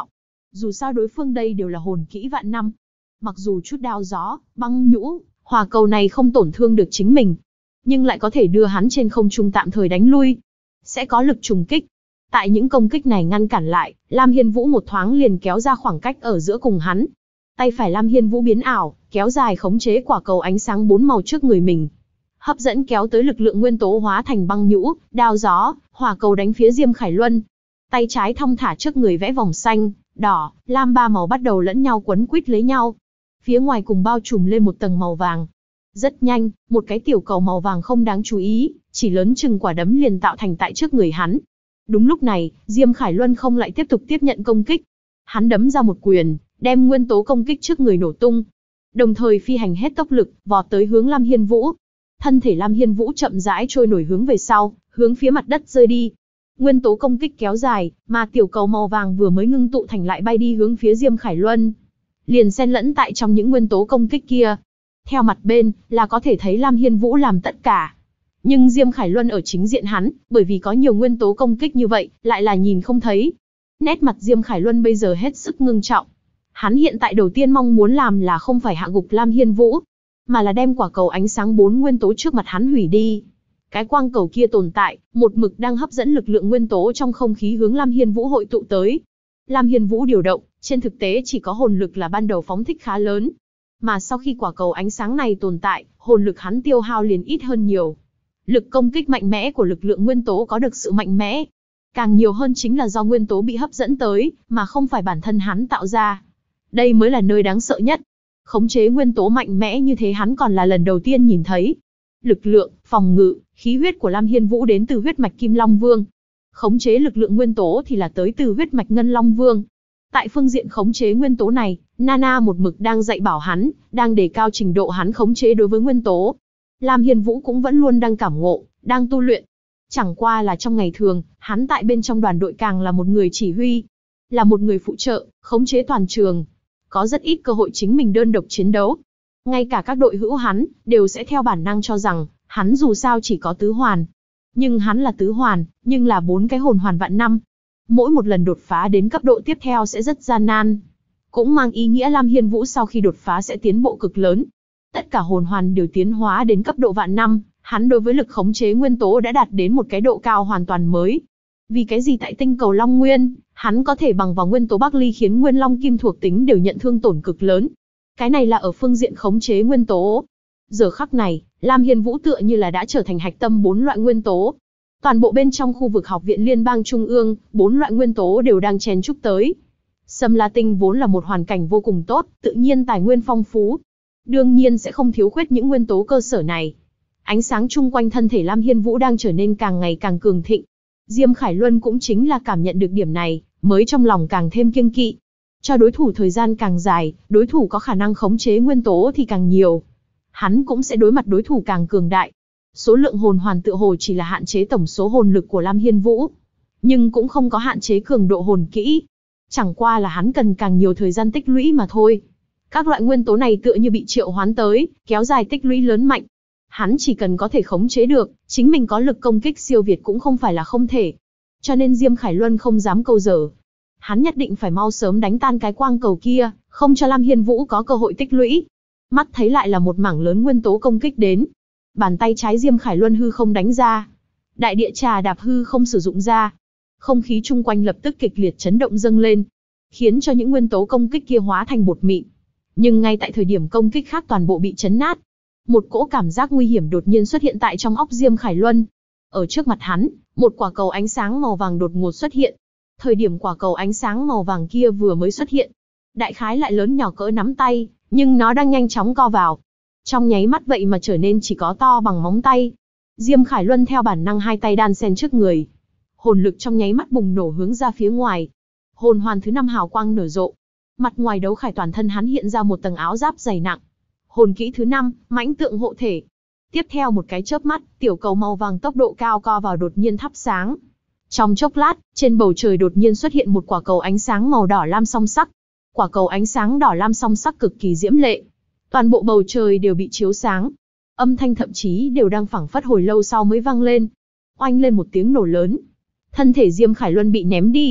Dù sao đối phương đây đều là hồn kỹ vạn năm. Mặc dù chút đao gió, băng nhũ, hỏa cầu này không tổn thương được chính mình, nhưng lại có thể đưa hắn trên không trung tạm thời đánh lui. Sẽ có lực trùng kích. Tại những công kích này ngăn cản lại, Lam Hiên Vũ một thoáng liền kéo ra khoảng cách ở giữa cùng hắn. Tay phải Lam Hiên Vũ biến ảo, kéo dài khống chế quả cầu ánh sáng 4 màu trước người mình. Hấp dẫn kéo tới lực lượng nguyên tố hóa thành băng nhũ, đao gió, hỏa cầu đánh phía Diêm Khải Luân. Tay trái thong thả trước người vẽ vòng xanh, đỏ, lam ba màu bắt đầu lẫn nhau quấn quýt lấy nhau. Phía ngoài cùng bao trùm lên một tầng màu vàng. Rất nhanh, một cái tiểu cầu màu vàng không đáng chú ý, chỉ lớn chừng quả đấm liền tạo thành tại trước người hắn. Đúng lúc này, Diêm Khải Luân không lại tiếp tục tiếp nhận công kích. Hắn đấm ra một quyền, đem nguyên tố công kích trước người nổ tung. Đồng thời phi hành hết tốc lực, vọt tới hướng Lam Hiên Vũ. Thân thể Lam Hiên Vũ chậm rãi trôi nổi hướng về sau, hướng phía mặt đất rơi đi. Nguyên tố công kích kéo dài, mà tiểu cầu màu vàng vừa mới ngưng tụ thành lại bay đi hướng phía Diêm Khải Luân. Liền xen lẫn tại trong những nguyên tố công kích kia. Theo mặt bên, là có thể thấy Lam Hiên Vũ làm tất cả. Nhưng Diêm Khải Luân ở chính diện hắn, bởi vì có nhiều nguyên tố công kích như vậy, lại là nhìn không thấy. Nét mặt Diêm Khải Luân bây giờ hết sức ngưng trọng. Hắn hiện tại đầu tiên mong muốn làm là không phải hạ gục Lam Hiên Vũ, mà là đem quả cầu ánh sáng 4 nguyên tố trước mặt hắn hủy đi. Cái quang cầu kia tồn tại, một mực đang hấp dẫn lực lượng nguyên tố trong không khí hướng Lam Hiên Vũ hội tụ tới. Lam Hiên Vũ điều động, trên thực tế chỉ có hồn lực là ban đầu phóng thích khá lớn. Mà sau khi quả cầu ánh sáng này tồn tại, hồn lực hắn tiêu hao liền ít hơn nhiều. Lực công kích mạnh mẽ của lực lượng nguyên tố có được sự mạnh mẽ. Càng nhiều hơn chính là do nguyên tố bị hấp dẫn tới, mà không phải bản thân hắn tạo ra. Đây mới là nơi đáng sợ nhất. Khống chế nguyên tố mạnh mẽ như thế hắn còn là lần đầu tiên nhìn thấy. Lực lượng, phòng ngự, khí huyết của Lam Hiên Vũ đến từ huyết mạch Kim Long Vương. Khống chế lực lượng nguyên tố thì là tới từ huyết mạch Ngân Long Vương. Tại phương diện khống chế nguyên tố này, Nana một mực đang dạy bảo hắn, đang đề cao trình độ hắn khống chế đối với nguyên tố. Lam Hiên Vũ cũng vẫn luôn đang cảm ngộ, đang tu luyện. Chẳng qua là trong ngày thường, hắn tại bên trong đoàn đội càng là một người chỉ huy, là một người phụ trợ, khống chế toàn trường. Có rất ít cơ hội chính mình đơn độc chiến đấu. Ngay cả các đội hữu hắn, đều sẽ theo bản năng cho rằng, hắn dù sao chỉ có tứ hoàn. Nhưng hắn là tứ hoàn, nhưng là 4 cái hồn hoàn vạn năm. Mỗi một lần đột phá đến cấp độ tiếp theo sẽ rất gian nan. Cũng mang ý nghĩa Lam Hiên Vũ sau khi đột phá sẽ tiến bộ cực lớn. Tất cả hồn hoàn đều tiến hóa đến cấp độ vạn năm, hắn đối với lực khống chế nguyên tố đã đạt đến một cái độ cao hoàn toàn mới. Vì cái gì tại tinh cầu Long Nguyên, hắn có thể bằng vào nguyên tố Bắc Ly khiến Nguyên Long Kim thuộc tính đều nhận thương tổn cực lớn. Cái này là ở phương diện khống chế nguyên tố. Giờ khắc này, Lam Hiên Vũ tựa như là đã trở thành hạch tâm 4 loại nguyên tố. Toàn bộ bên trong khu vực học viện liên bang trung ương, 4 loại nguyên tố đều đang chen chúc tới. Sâm La Tinh vốn là một hoàn cảnh vô cùng tốt, tự nhiên tài nguyên phong phú. Đương nhiên sẽ không thiếu khuyết những nguyên tố cơ sở này. Ánh sáng chung quanh thân thể Lam Hiên Vũ đang trở nên càng ngày càng cường thịnh. Diêm Khải Luân cũng chính là cảm nhận được điểm này, mới trong lòng càng thêm kiêng kỵ. Cho đối thủ thời gian càng dài, đối thủ có khả năng khống chế nguyên tố thì càng nhiều. Hắn cũng sẽ đối mặt đối thủ càng cường đại. Số lượng hồn hoàn tựa hồ chỉ là hạn chế tổng số hồn lực của Lam Hiên Vũ, nhưng cũng không có hạn chế cường độ hồn kỹ. Chẳng qua là hắn cần càng nhiều thời gian tích lũy mà thôi. Các loại nguyên tố này tựa như bị triệu hoán tới, kéo dài tích lũy lớn mạnh. Hắn chỉ cần có thể khống chế được, chính mình có lực công kích siêu việt cũng không phải là không thể. Cho nên Diêm Khải Luân không dám câu dở. Hắn nhất định phải mau sớm đánh tan cái quang cầu kia, không cho Lam Hiên Vũ có cơ hội tích lũy. Mắt thấy lại là một mảng lớn nguyên tố công kích đến. Bàn tay trái Diêm Khải Luân hư không đánh ra. Đại địa trà đạp hư không sử dụng ra. Không khí chung quanh lập tức kịch liệt chấn động dâng lên, khiến cho những nguyên tố công kích kia hóa thành bột mịn. Nhưng ngay tại thời điểm công kích khác toàn bộ bị chấn nát, một cỗ cảm giác nguy hiểm đột nhiên xuất hiện tại trong óc Diêm Khải Luân. Ở trước mặt hắn, một quả cầu ánh sáng màu vàng đột ngột xuất hiện. Thời điểm quả cầu ánh sáng màu vàng kia vừa mới xuất hiện, đại khái lại lớn nhỏ cỡ nắm tay, nhưng nó đang nhanh chóng co vào. Trong nháy mắt vậy mà trở nên chỉ có to bằng móng tay. Diêm Khải Luân theo bản năng hai tay đan xen trước người. Hồn lực trong nháy mắt bùng nổ hướng ra phía ngoài. Hồn hoàn thứ 5 hào quang nở rộ. Mặt ngoài đấu khải toàn thân hắn hiện ra một tầng áo giáp dày nặng. Hồn kỹ thứ 5, mãnh tượng hộ thể. Tiếp theo một cái chớp mắt, tiểu cầu màu vàng tốc độ cao co vào đột nhiên thắp sáng. Trong chốc lát, trên bầu trời đột nhiên xuất hiện một quả cầu ánh sáng màu đỏ lam song sắc. Quả cầu ánh sáng đỏ lam song sắc cực kỳ diễm lệ. Toàn bộ bầu trời đều bị chiếu sáng. Âm thanh thậm chí đều đang phảng phất hồi lâu sau mới vang lên. Oanh lên một tiếng nổ lớn. Thân thể Diêm Khải Luân bị ném đi.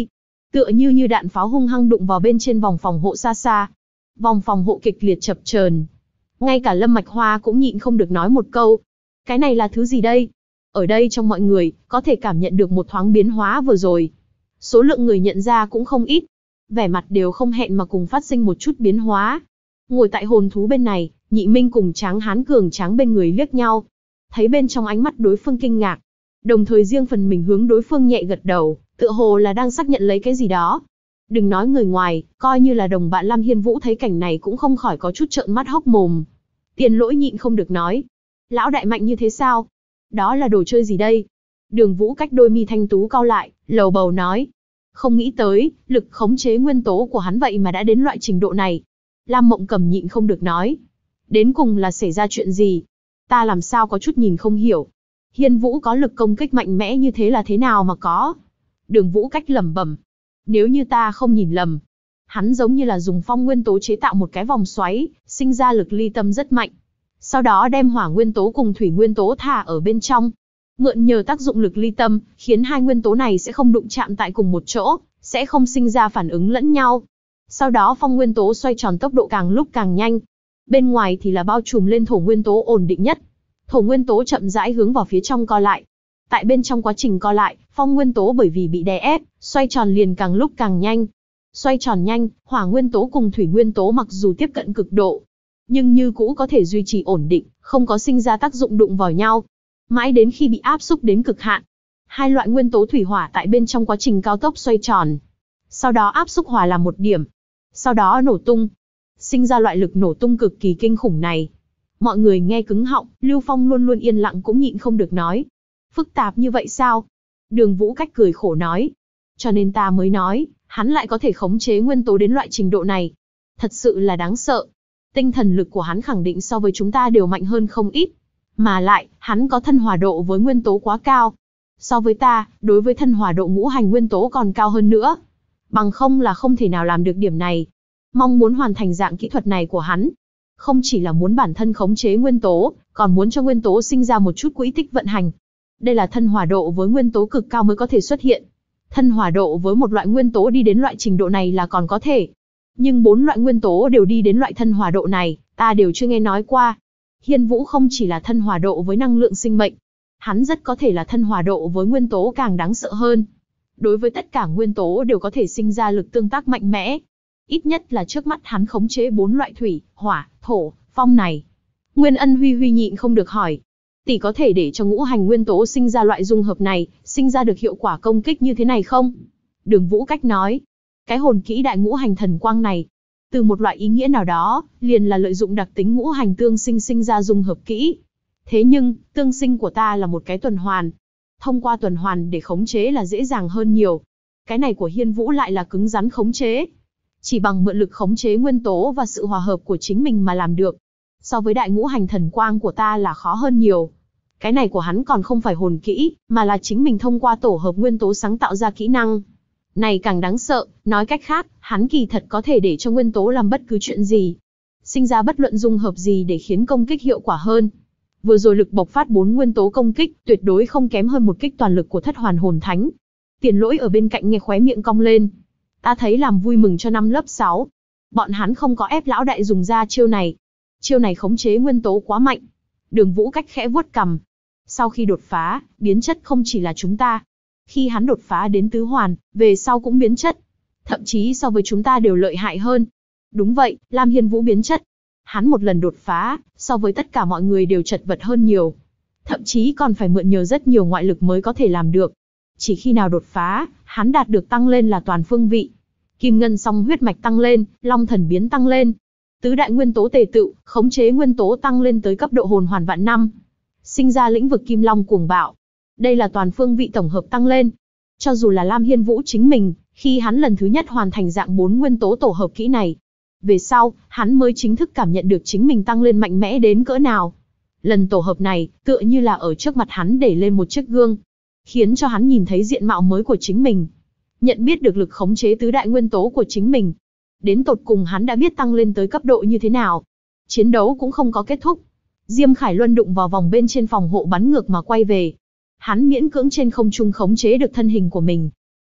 tựa như đạn pháo hung hăng đụng vào bên trên vòng phòng hộ xa xa. Vòng phòng hộ kịch liệt chập chờn. Ngay cả Lâm Mạch Hoa cũng nhịn không được nói một câu. Cái này là thứ gì đây? Ở đây trong mọi người, có thể cảm nhận được một thoáng biến hóa vừa rồi. Số lượng người nhận ra cũng không ít. Vẻ mặt đều không hẹn mà cùng phát sinh một chút biến hóa. Ngồi tại hồn thú bên này, Nhị Minh cùng Tráng Hán cường tráng bên người liếc nhau. Thấy bên trong ánh mắt đối phương kinh ngạc. Đồng thời riêng phần mình hướng đối phương nhẹ gật đầu, tựa hồ là đang xác nhận lấy cái gì đó. Đừng nói người ngoài, coi như là đồng bạn Lam Hiên Vũ thấy cảnh này cũng không khỏi có chút trợn mắt hốc mồm. Tiền Lỗi nhịn không được nói. Lão đại mạnh như thế sao? Đó là đồ chơi gì đây? Đường Vũ Cách đôi mi thanh tú cau lại, lầu bầu nói. Không nghĩ tới, lực khống chế nguyên tố của hắn vậy mà đã đến loại trình độ này. Lam Mộng Cầm nhịn không được nói. Đến cùng là xảy ra chuyện gì? Ta làm sao có chút nhìn không hiểu. Hiên Vũ có lực công kích mạnh mẽ như thế là thế nào mà có? Đường Vũ Cách lẩm bẩm. Nếu như ta không nhìn lầm, hắn giống như là dùng phong nguyên tố chế tạo một cái vòng xoáy, sinh ra lực ly tâm rất mạnh. Sau đó đem hỏa nguyên tố cùng thủy nguyên tố thả ở bên trong. Mượn nhờ tác dụng lực ly tâm, khiến hai nguyên tố này sẽ không đụng chạm tại cùng một chỗ, sẽ không sinh ra phản ứng lẫn nhau. Sau đó phong nguyên tố xoay tròn tốc độ càng lúc càng nhanh. Bên ngoài thì là bao trùm lên thổ nguyên tố ổn định nhất. Thổ nguyên tố chậm rãi hướng vào phía trong co lại. Tại bên trong quá trình co lại, phong nguyên tố bởi vì bị đè ép, xoay tròn liền càng lúc càng nhanh. Xoay tròn nhanh, hỏa nguyên tố cùng thủy nguyên tố mặc dù tiếp cận cực độ, nhưng như cũ có thể duy trì ổn định, không có sinh ra tác dụng đụng vào nhau. Mãi đến khi bị áp xúc đến cực hạn, hai loại nguyên tố thủy hỏa tại bên trong quá trình cao tốc xoay tròn. Sau đó áp xúc hòa làm một điểm. Sau đó nổ tung. Sinh ra loại lực nổ tung cực kỳ kinh khủng này. Mọi người nghe cứng họng, Lưu Phong luôn luôn yên lặng cũng nhịn không được nói. Phức tạp như vậy sao? Đường Vũ Cách cười khổ nói. Cho nên ta mới nói, hắn lại có thể khống chế nguyên tố đến loại trình độ này. Thật sự là đáng sợ. Tinh thần lực của hắn khẳng định so với chúng ta đều mạnh hơn không ít. Mà lại, hắn có thân hòa độ với nguyên tố quá cao. So với ta, đối với thân hòa độ ngũ hành nguyên tố còn cao hơn nữa. Bằng không là không thể nào làm được điểm này. Mong muốn hoàn thành dạng kỹ thuật này của hắn, không chỉ là muốn bản thân khống chế nguyên tố, còn muốn cho nguyên tố sinh ra một chút quỹ tích vận hành. Đây là thân hòa độ với nguyên tố cực cao mới có thể xuất hiện. Thân hòa độ với một loại nguyên tố đi đến loại trình độ này là còn có thể. Nhưng 4 loại nguyên tố đều đi đến loại thân hòa độ này, ta đều chưa nghe nói qua. Hiên Vũ không chỉ là thân hòa độ với năng lượng sinh mệnh, hắn rất có thể là thân hòa độ với nguyên tố càng đáng sợ hơn. Đối với tất cả nguyên tố đều có thể sinh ra lực tương tác mạnh mẽ. Ít nhất là trước mắt hắn khống chế 4 loại thủy, hỏa, thổ, phong này. Nguyên Ân Huy Huy nhịn không được hỏi. Tỷ có thể để cho ngũ hành nguyên tố sinh ra loại dung hợp này, sinh ra được hiệu quả công kích như thế này không? Đường Vũ Cách nói. Cái hồn kỹ đại ngũ hành thần quang này, từ một loại ý nghĩa nào đó, liền là lợi dụng đặc tính ngũ hành tương sinh sinh ra dung hợp kỹ. Thế nhưng, tương sinh của ta là một cái tuần hoàn. Thông qua tuần hoàn để khống chế là dễ dàng hơn nhiều. Cái này của Hiên Vũ lại là cứng rắn khống chế. Chỉ bằng mượn lực khống chế nguyên tố và sự hòa hợp của chính mình mà làm được. So với đại ngũ hành thần quang của ta là khó hơn nhiều. Cái này của hắn còn không phải hồn kỹ, mà là chính mình thông qua tổ hợp nguyên tố sáng tạo ra kỹ năng. Này càng đáng sợ, nói cách khác, hắn kỳ thật có thể để cho nguyên tố làm bất cứ chuyện gì. Sinh ra bất luận dung hợp gì để khiến công kích hiệu quả hơn. Vừa rồi lực bộc phát 4 nguyên tố công kích, tuyệt đối không kém hơn một kích toàn lực của Thất Hoàn Hồn Thánh. Tiền Lỗi ở bên cạnh nghe khóe miệng cong lên. Ta thấy làm vui mừng cho năm lớp 6. Bọn hắn không có ép lão đại dùng ra chiêu này. Chiêu này khống chế nguyên tố quá mạnh. Đường Vũ Cách khẽ vuốt cằm. Sau khi đột phá, biến chất không chỉ là chúng ta. Khi hắn đột phá đến tứ hoàn, về sau cũng biến chất. Thậm chí so với chúng ta đều lợi hại hơn. Đúng vậy, Lam Hiên Vũ biến chất. Hắn một lần đột phá, so với tất cả mọi người đều chật vật hơn nhiều. Thậm chí còn phải mượn nhờ rất nhiều ngoại lực mới có thể làm được. Chỉ khi nào đột phá, hắn đạt được tăng lên là toàn phương vị. Kim ngân song huyết mạch tăng lên, long thần biến tăng lên. Tứ đại nguyên tố tề tựu, khống chế nguyên tố tăng lên tới cấp độ hồn hoàn vạn năm. Sinh ra lĩnh vực kim long cuồng bạo. Đây là toàn phương vị tổng hợp tăng lên. Cho dù là Lam Hiên Vũ chính mình, khi hắn lần thứ nhất hoàn thành dạng 4 nguyên tố tổ hợp kỹ này, về sau, hắn mới chính thức cảm nhận được chính mình tăng lên mạnh mẽ đến cỡ nào. Lần tổ hợp này, tựa như là ở trước mặt hắn để lên một chiếc gương, khiến cho hắn nhìn thấy diện mạo mới của chính mình. Nhận biết được lực khống chế tứ đại nguyên tố của chính mình. Đến tột cùng hắn đã biết tăng lên tới cấp độ như thế nào. Chiến đấu cũng không có kết thúc. Diêm Khải Luân đụng vào vòng bên trên phòng hộ bắn ngược mà quay về. Hắn miễn cưỡng trên không trung khống chế được thân hình của mình.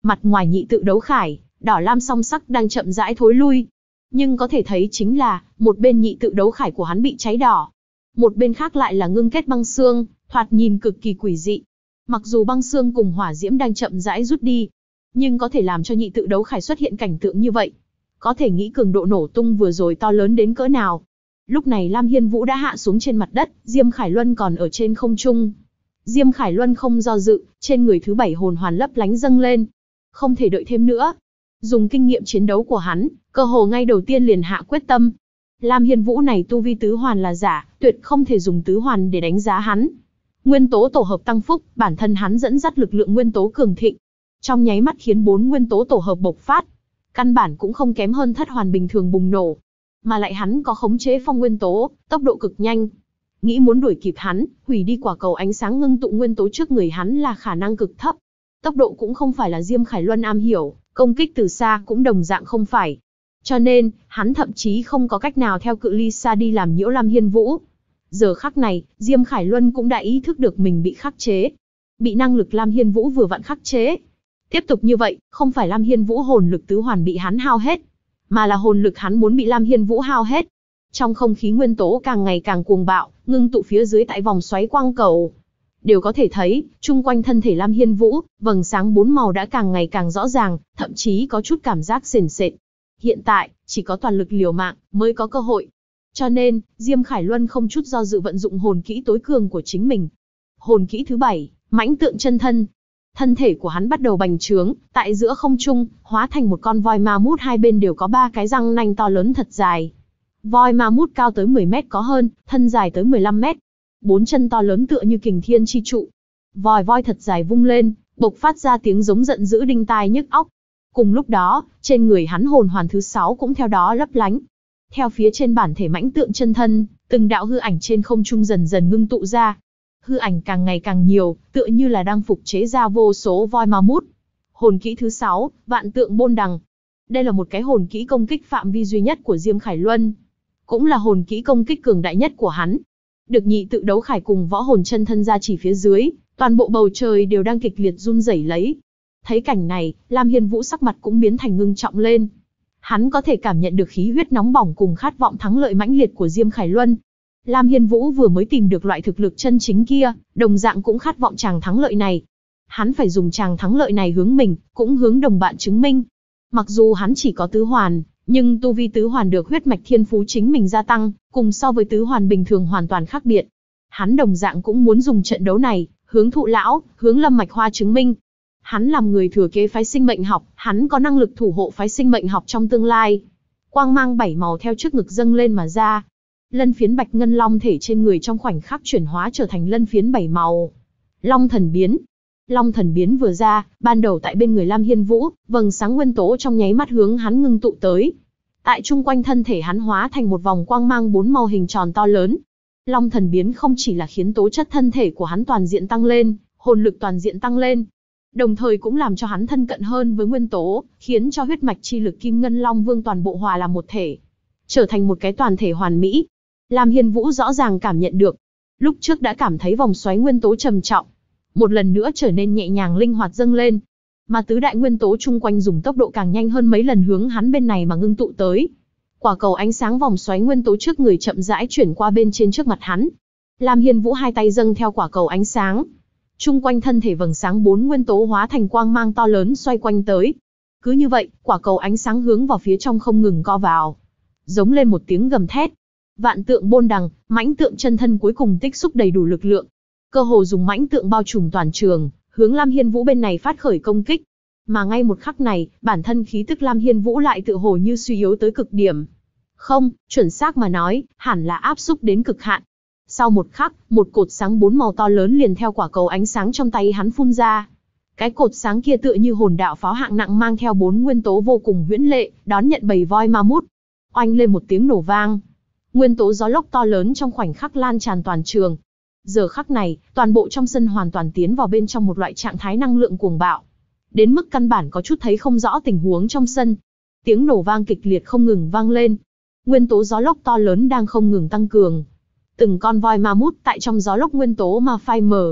Mặt ngoài nhị tự đấu khải, đỏ lam song sắc đang chậm rãi thối lui. Nhưng có thể thấy chính là, một bên nhị tự đấu khải của hắn bị cháy đỏ. Một bên khác lại là ngưng kết băng xương, thoạt nhìn cực kỳ quỷ dị. Mặc dù băng xương cùng hỏa diễm đang chậm rãi rút đi, nhưng có thể làm cho nhị tự đấu khải xuất hiện cảnh tượng như vậy. Có thể nghĩ cường độ nổ tung vừa rồi to lớn đến cỡ nào. Lúc này Lam Hiên Vũ đã hạ xuống trên mặt đất, Diêm Khải Luân còn ở trên không trung. Diêm Khải Luân không do dự, trên người thứ 7 hồn hoàn lấp lánh dâng lên. Không thể đợi thêm nữa. Dùng kinh nghiệm chiến đấu của hắn, cơ hồ ngay đầu tiên liền hạ quyết tâm. Lam Hiên Vũ này tu vi tứ hoàn là giả, tuyệt không thể dùng tứ hoàn để đánh giá hắn. Nguyên tố tổ hợp tăng phúc, bản thân hắn dẫn dắt lực lượng nguyên tố cường thịnh. Trong nháy mắt khiến 4 nguyên tố tổ hợp bộc phát. Căn bản cũng không kém hơn thất hoàn bình thường bùng nổ. Mà lại hắn có khống chế phong nguyên tố, tốc độ cực nhanh. Nghĩ muốn đuổi kịp hắn, hủy đi quả cầu ánh sáng ngưng tụ nguyên tố trước người hắn là khả năng cực thấp. Tốc độ cũng không phải là Diêm Khải Luân am hiểu, công kích từ xa cũng đồng dạng không phải. Cho nên, hắn thậm chí không có cách nào theo cự ly xa đi làm nhiễu Lam Hiên Vũ. Giờ khắc này, Diêm Khải Luân cũng đã ý thức được mình bị khắc chế. Bị năng lực Lam Hiên Vũ vừa vặn khắc chế. Tiếp tục như vậy, không phải Lam Hiên Vũ hồn lực tứ hoàn bị hắn hao hết, mà là hồn lực hắn muốn bị Lam Hiên Vũ hao hết. Trong không khí nguyên tố càng ngày càng cuồng bạo, ngưng tụ phía dưới tại vòng xoáy quang cầu. Đều có thể thấy, chung quanh thân thể Lam Hiên Vũ, vầng sáng 4 màu đã càng ngày càng rõ ràng, thậm chí có chút cảm giác sền sệt. Hiện tại, chỉ có toàn lực liều mạng, mới có cơ hội. Cho nên, Diêm Khải Luân không chút do dự vận dụng hồn kỹ tối cường của chính mình. Hồn kỹ thứ 7, mãnh tượng chân thân. Thân thể của hắn bắt đầu bành trướng, tại giữa không trung, hóa thành một con voi ma mút, hai bên đều có 3 cái răng nanh to lớn thật dài. Voi ma mút cao tới 10 mét có hơn, thân dài tới 15 mét. 4 chân to lớn tựa như kình thiên chi trụ. Voi thật dài vung lên, bộc phát ra tiếng giống giận dữ đinh tai nhức óc. Cùng lúc đó, trên người hắn hồn hoàn thứ 6 cũng theo đó lấp lánh. Theo phía trên bản thể mãnh tượng chân thân, từng đạo hư ảnh trên không trung dần dần ngưng tụ ra. Hư ảnh càng ngày càng nhiều, tựa như là đang phục chế ra vô số voi ma mút. Hồn kỹ thứ 6, vạn tượng bôn đằng. Đây là một cái hồn kỹ công kích phạm vi duy nhất của Diêm Khải Luân. Cũng là hồn kỹ công kích cường đại nhất của hắn. Được nhị tự đấu khải cùng võ hồn chân thân ra chỉ phía dưới, toàn bộ bầu trời đều đang kịch liệt run rẩy lấy. Thấy cảnh này, Lam Hiên Vũ sắc mặt cũng biến thành ngưng trọng lên. Hắn có thể cảm nhận được khí huyết nóng bỏng cùng khát vọng thắng lợi mãnh liệt của Diêm Khải Luân. Lam Hiên Vũ vừa mới tìm được loại thực lực chân chính kia, đồng dạng cũng khát vọng chàng thắng lợi này. Hắn phải dùng chàng thắng lợi này hướng mình, cũng hướng đồng bạn chứng minh. Mặc dù hắn chỉ có tứ hoàn, nhưng tu vi tứ hoàn được huyết mạch thiên phú chính mình gia tăng, cùng so với tứ hoàn bình thường hoàn toàn khác biệt. Hắn đồng dạng cũng muốn dùng trận đấu này, hướng Thụ lão, hướng Lâm Mạch Hoa chứng minh. Hắn làm người thừa kế phái sinh mệnh học, hắn có năng lực thủ hộ phái sinh mệnh học trong tương lai. Quang mang 7 màu theo trước ngực dâng lên mà ra. Lân phiến bạch ngân long thể trên người trong khoảnh khắc chuyển hóa trở thành lân phiến 7 màu. Long thần biến. Long thần biến vừa ra, ban đầu tại bên người Lam Hiên Vũ, vầng sáng nguyên tố trong nháy mắt hướng hắn ngưng tụ tới. Tại chung quanh thân thể hắn hóa thành một vòng quang mang 4 màu hình tròn to lớn. Long thần biến không chỉ là khiến tố chất thân thể của hắn toàn diện tăng lên, hồn lực toàn diện tăng lên, đồng thời cũng làm cho hắn thân cận hơn với nguyên tố, khiến cho huyết mạch chi lực Kim Ngân Long Vương toàn bộ hòa làm một thể, trở thành một cái toàn thể hoàn mỹ. Lam Hiên Vũ rõ ràng cảm nhận được, lúc trước đã cảm thấy vòng xoáy nguyên tố trầm trọng, một lần nữa trở nên nhẹ nhàng linh hoạt dâng lên, mà tứ đại nguyên tố chung quanh dùng tốc độ càng nhanh hơn mấy lần hướng hắn bên này mà ngưng tụ tới. Quả cầu ánh sáng vòng xoáy nguyên tố trước người chậm rãi chuyển qua bên trên trước mặt hắn. Lam Hiên Vũ hai tay dâng theo quả cầu ánh sáng. Chung quanh thân thể vầng sáng 4 nguyên tố hóa thành quang mang to lớn xoay quanh tới. Cứ như vậy, quả cầu ánh sáng hướng vào phía trong không ngừng co vào. Giống lên một tiếng gầm thét. Vạn tượng bôn đằng, mãnh tượng chân thân cuối cùng tích xúc đầy đủ lực lượng. Cơ hồ dùng mãnh tượng bao trùm toàn trường, hướng Lam Hiên Vũ bên này phát khởi công kích. Mà ngay một khắc này, bản thân khí tức Lam Hiên Vũ lại tự hồ như suy yếu tới cực điểm. Không, chuẩn xác mà nói, hẳn là áp xúc đến cực hạn. Sau một khắc, một cột sáng 4 màu to lớn liền theo quả cầu ánh sáng trong tay hắn phun ra. Cái cột sáng kia tựa như hồn đạo pháo hạng nặng mang theo 4 nguyên tố vô cùng huyễn lệ, đón nhận bầy voi ma mút. Oanh lên một tiếng nổ vang. Nguyên tố gió lốc to lớn trong khoảnh khắc lan tràn toàn trường. Giờ khắc này, toàn bộ trong sân hoàn toàn tiến vào bên trong một loại trạng thái năng lượng cuồng bạo. Đến mức căn bản có chút thấy không rõ tình huống trong sân. Tiếng nổ vang kịch liệt không ngừng vang lên. Nguyên tố gió lốc to lớn đang không ngừng tăng cường. Từng con voi ma mút tại trong gió lốc nguyên tố mà phai mờ.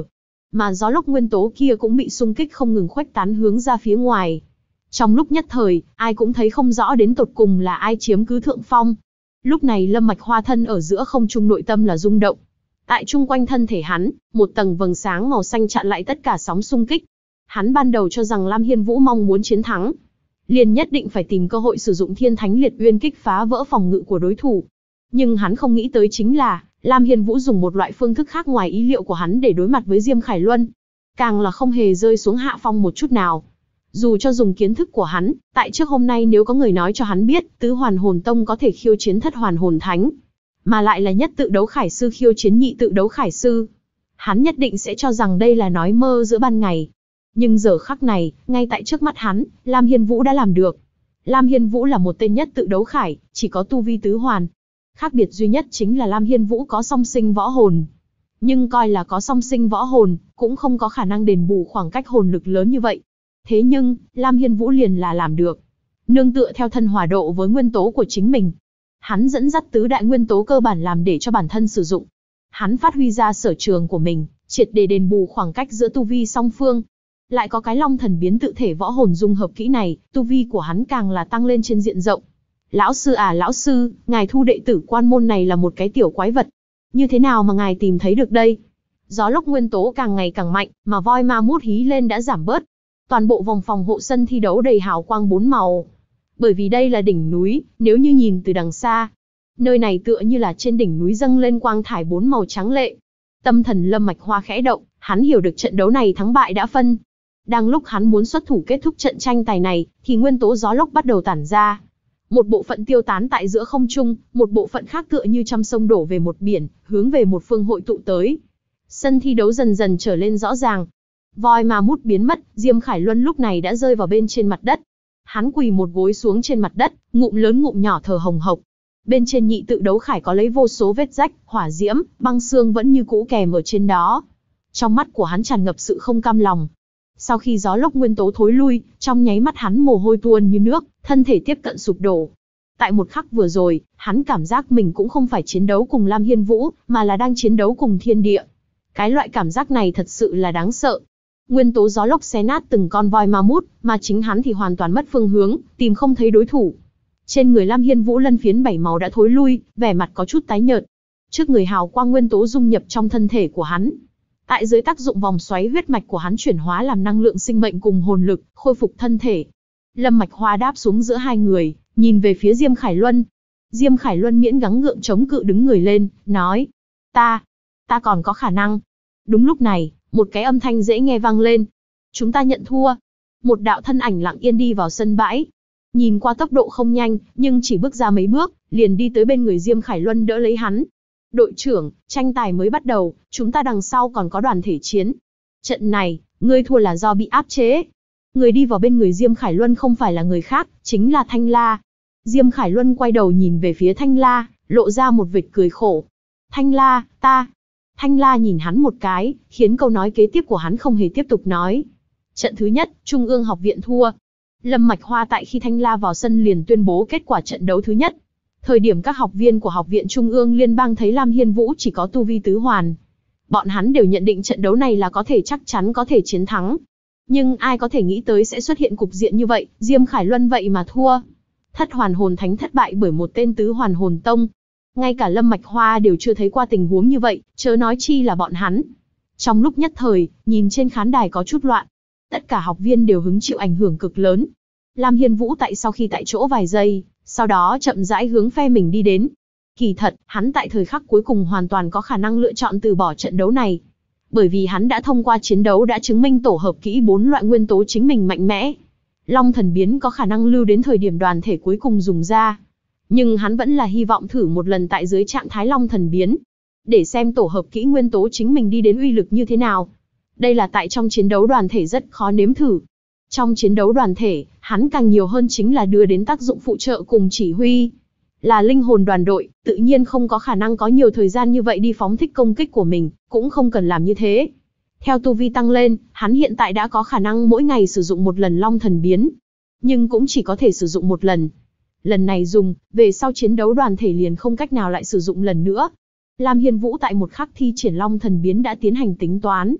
mà gió lốc nguyên tố kia cũng bị xung kích không ngừng khuếch tán hướng ra phía ngoài. Trong lúc nhất thời, ai cũng thấy không rõ đến tột cùng là ai chiếm cứ thượng phong. Lúc này Lâm Mạch Hoa thân ở giữa không trung, nội tâm là rung động. Tại chung quanh thân thể hắn, một tầng vầng sáng màu xanh chặn lại tất cả sóng xung kích. Hắn ban đầu cho rằng Lam Hiên Vũ mong muốn chiến thắng, liền nhất định phải tìm cơ hội sử dụng Thiên Thánh Liệt Uyên kích phá vỡ phòng ngự của đối thủ. Nhưng hắn không nghĩ tới chính là, Lam Hiên Vũ dùng một loại phương thức khác ngoài ý liệu của hắn để đối mặt với Diêm Khải Luân. Càng là không hề rơi xuống hạ phong một chút nào. Dù cho dùng kiến thức của hắn, tại trước hôm nay nếu có người nói cho hắn biết, Tứ Hoàn Hồn Tông có thể khiêu chiến Thất Hoàn Hồn Thánh, mà lại là nhất tự đấu khải sư khiêu chiến nhị tự đấu khải sư, hắn nhất định sẽ cho rằng đây là nói mơ giữa ban ngày. Nhưng giờ khắc này, ngay tại trước mắt hắn, Lam Hiên Vũ đã làm được. Lam Hiên Vũ là một tên nhất tự đấu khải, chỉ có tu vi tứ hoàn. Khác biệt duy nhất chính là Lam Hiên Vũ có song sinh võ hồn. Nhưng coi là có song sinh võ hồn, cũng không có khả năng đền bù khoảng cách hồn lực lớn như vậy. Thế nhưng, Lam Hiên Vũ liền là làm được. Nương tựa theo thân hòa độ với nguyên tố của chính mình, hắn dẫn dắt tứ đại nguyên tố cơ bản làm để cho bản thân sử dụng. Hắn phát huy ra sở trường của mình, triệt để đền bù khoảng cách giữa tu vi song phương. Lại có cái Long Thần biến tự thể võ hồn dung hợp kỹ này, tu vi của hắn càng là tăng lên trên diện rộng. Lão sư à lão sư, ngài thu đệ tử quan môn này là một cái tiểu quái vật. Như thế nào mà ngài tìm thấy được đây? Gió lốc nguyên tố càng ngày càng mạnh, mà voi ma mút hí lên đã giảm bớt. Toàn bộ vòng phòng hộ sân thi đấu đầy hào quang bốn màu. Bởi vì đây là đỉnh núi, nếu như nhìn từ đằng xa, nơi này tựa như là trên đỉnh núi dâng lên quang thải bốn màu trắng lệ. Tâm thần Lâm Mạch Hoa khẽ động, hắn hiểu được trận đấu này thắng bại đã phân. Đang lúc hắn muốn xuất thủ kết thúc trận tranh tài này, thì nguyên tố gió lốc bắt đầu tản ra. Một bộ phận tiêu tán tại giữa không trung, một bộ phận khác tựa như trăm sông đổ về một biển, hướng về một phương hội tụ tới. Sân thi đấu dần dần trở lên rõ ràng. Voi ma mút biến mất, Diêm Khải Luân lúc này đã rơi vào bên trên mặt đất. Hắn quỳ một gối xuống trên mặt đất, ngụm lớn ngụm nhỏ thở hồng hộc. Bên trên nhị tự đấu khải có lấy vô số vết rách, hỏa diễm, băng xương vẫn như cũ kèm ở trên đó. Trong mắt của hắn tràn ngập sự không cam lòng. Sau khi gió lốc nguyên tố thối lui, trong nháy mắt hắn mồ hôi tuôn như nước, thân thể tiếp cận sụp đổ. Tại một khắc vừa rồi, hắn cảm giác mình cũng không phải chiến đấu cùng Lam Hiên Vũ, mà là đang chiến đấu cùng thiên địa. Cái loại cảm giác này thật sự là đáng sợ. Nguyên tố gió lốc xé nát từng con voi ma mút, mà chính hắn thì hoàn toàn mất phương hướng, tìm không thấy đối thủ. Trên người Lam Hiên Vũ lân phiến bảy màu đã thối lui, vẻ mặt có chút tái nhợt. Trước người hào quang nguyên tố dung nhập trong thân thể của hắn. Tại dưới tác dụng vòng xoáy huyết mạch của hắn chuyển hóa làm năng lượng sinh mệnh cùng hồn lực, khôi phục thân thể. Lâm Mạch Hoa đáp xuống giữa hai người, nhìn về phía Diêm Khải Luân. Diêm Khải Luân miễn gắng gượng chống cự đứng người lên, nói: Ta còn có khả năng. Đúng lúc này, một cái âm thanh dễ nghe vang lên. Chúng ta nhận thua. Một đạo thân ảnh lặng yên đi vào sân bãi. Nhìn qua tốc độ không nhanh, nhưng chỉ bước ra mấy bước, liền đi tới bên người Diêm Khải Luân đỡ lấy hắn. Đội trưởng, tranh tài mới bắt đầu, chúng ta đằng sau còn có đoàn thể chiến. Trận này, ngươi thua là do bị áp chế. Người đi vào bên người Diêm Khải Luân không phải là người khác, chính là Thanh La. Diêm Khải Luân quay đầu nhìn về phía Thanh La, lộ ra một vệt cười khổ. Thanh La, ta. Thanh La nhìn hắn một cái, khiến câu nói kế tiếp của hắn không hề tiếp tục nói. Trận thứ nhất, Trung ương học viện thua. Lâm Mạch Hoa tại khi Thanh La vào sân liền tuyên bố kết quả trận đấu thứ nhất. Thời điểm các học viên của Học viện Trung ương Liên bang thấy Lam Hiên Vũ chỉ có tu vi tứ hoàn, bọn hắn đều nhận định trận đấu này là có thể chắc chắn có thể chiến thắng. Nhưng ai có thể nghĩ tới sẽ xuất hiện cục diện như vậy, Diêm Khải Luân vậy mà thua. Thất Hoàn Hồn Thánh thất bại bởi một tên Tứ Hoàn Hồn Tông. Ngay cả Lâm Mạch Hoa đều chưa thấy qua tình huống như vậy, chớ nói chi là bọn hắn. Trong lúc nhất thời, nhìn trên khán đài có chút loạn. Tất cả học viên đều hứng chịu ảnh hưởng cực lớn. Lam Hiên Vũ sau khi tại chỗ vài giây, sau đó chậm rãi hướng phe mình đi đến. Kỳ thật, hắn tại thời khắc cuối cùng hoàn toàn có khả năng lựa chọn từ bỏ trận đấu này. Bởi vì hắn đã thông qua chiến đấu đã chứng minh tổ hợp kỹ 4 loại nguyên tố chính mình mạnh mẽ. Long thần biến có khả năng lưu đến thời điểm đoàn thể cuối cùng dùng ra. Nhưng hắn vẫn là hy vọng thử một lần tại dưới trạng thái long thần biến. Để xem tổ hợp kỹ nguyên tố chính mình đi đến uy lực như thế nào. Đây là tại trong chiến đấu đoàn thể rất khó nếm thử. Trong chiến đấu đoàn thể, hắn càng nhiều hơn chính là đưa đến tác dụng phụ trợ cùng chỉ huy. Là linh hồn đoàn đội, tự nhiên không có khả năng có nhiều thời gian như vậy đi phóng thích công kích của mình, cũng không cần làm như thế. Theo tu vi tăng lên, hắn hiện tại đã có khả năng mỗi ngày sử dụng một lần long thần biến. Nhưng cũng chỉ có thể sử dụng một lần. Lần này dùng, về sau chiến đấu đoàn thể liền không cách nào lại sử dụng lần nữa. Lam Hiên Vũ tại một khắc thi triển long thần biến đã tiến hành tính toán.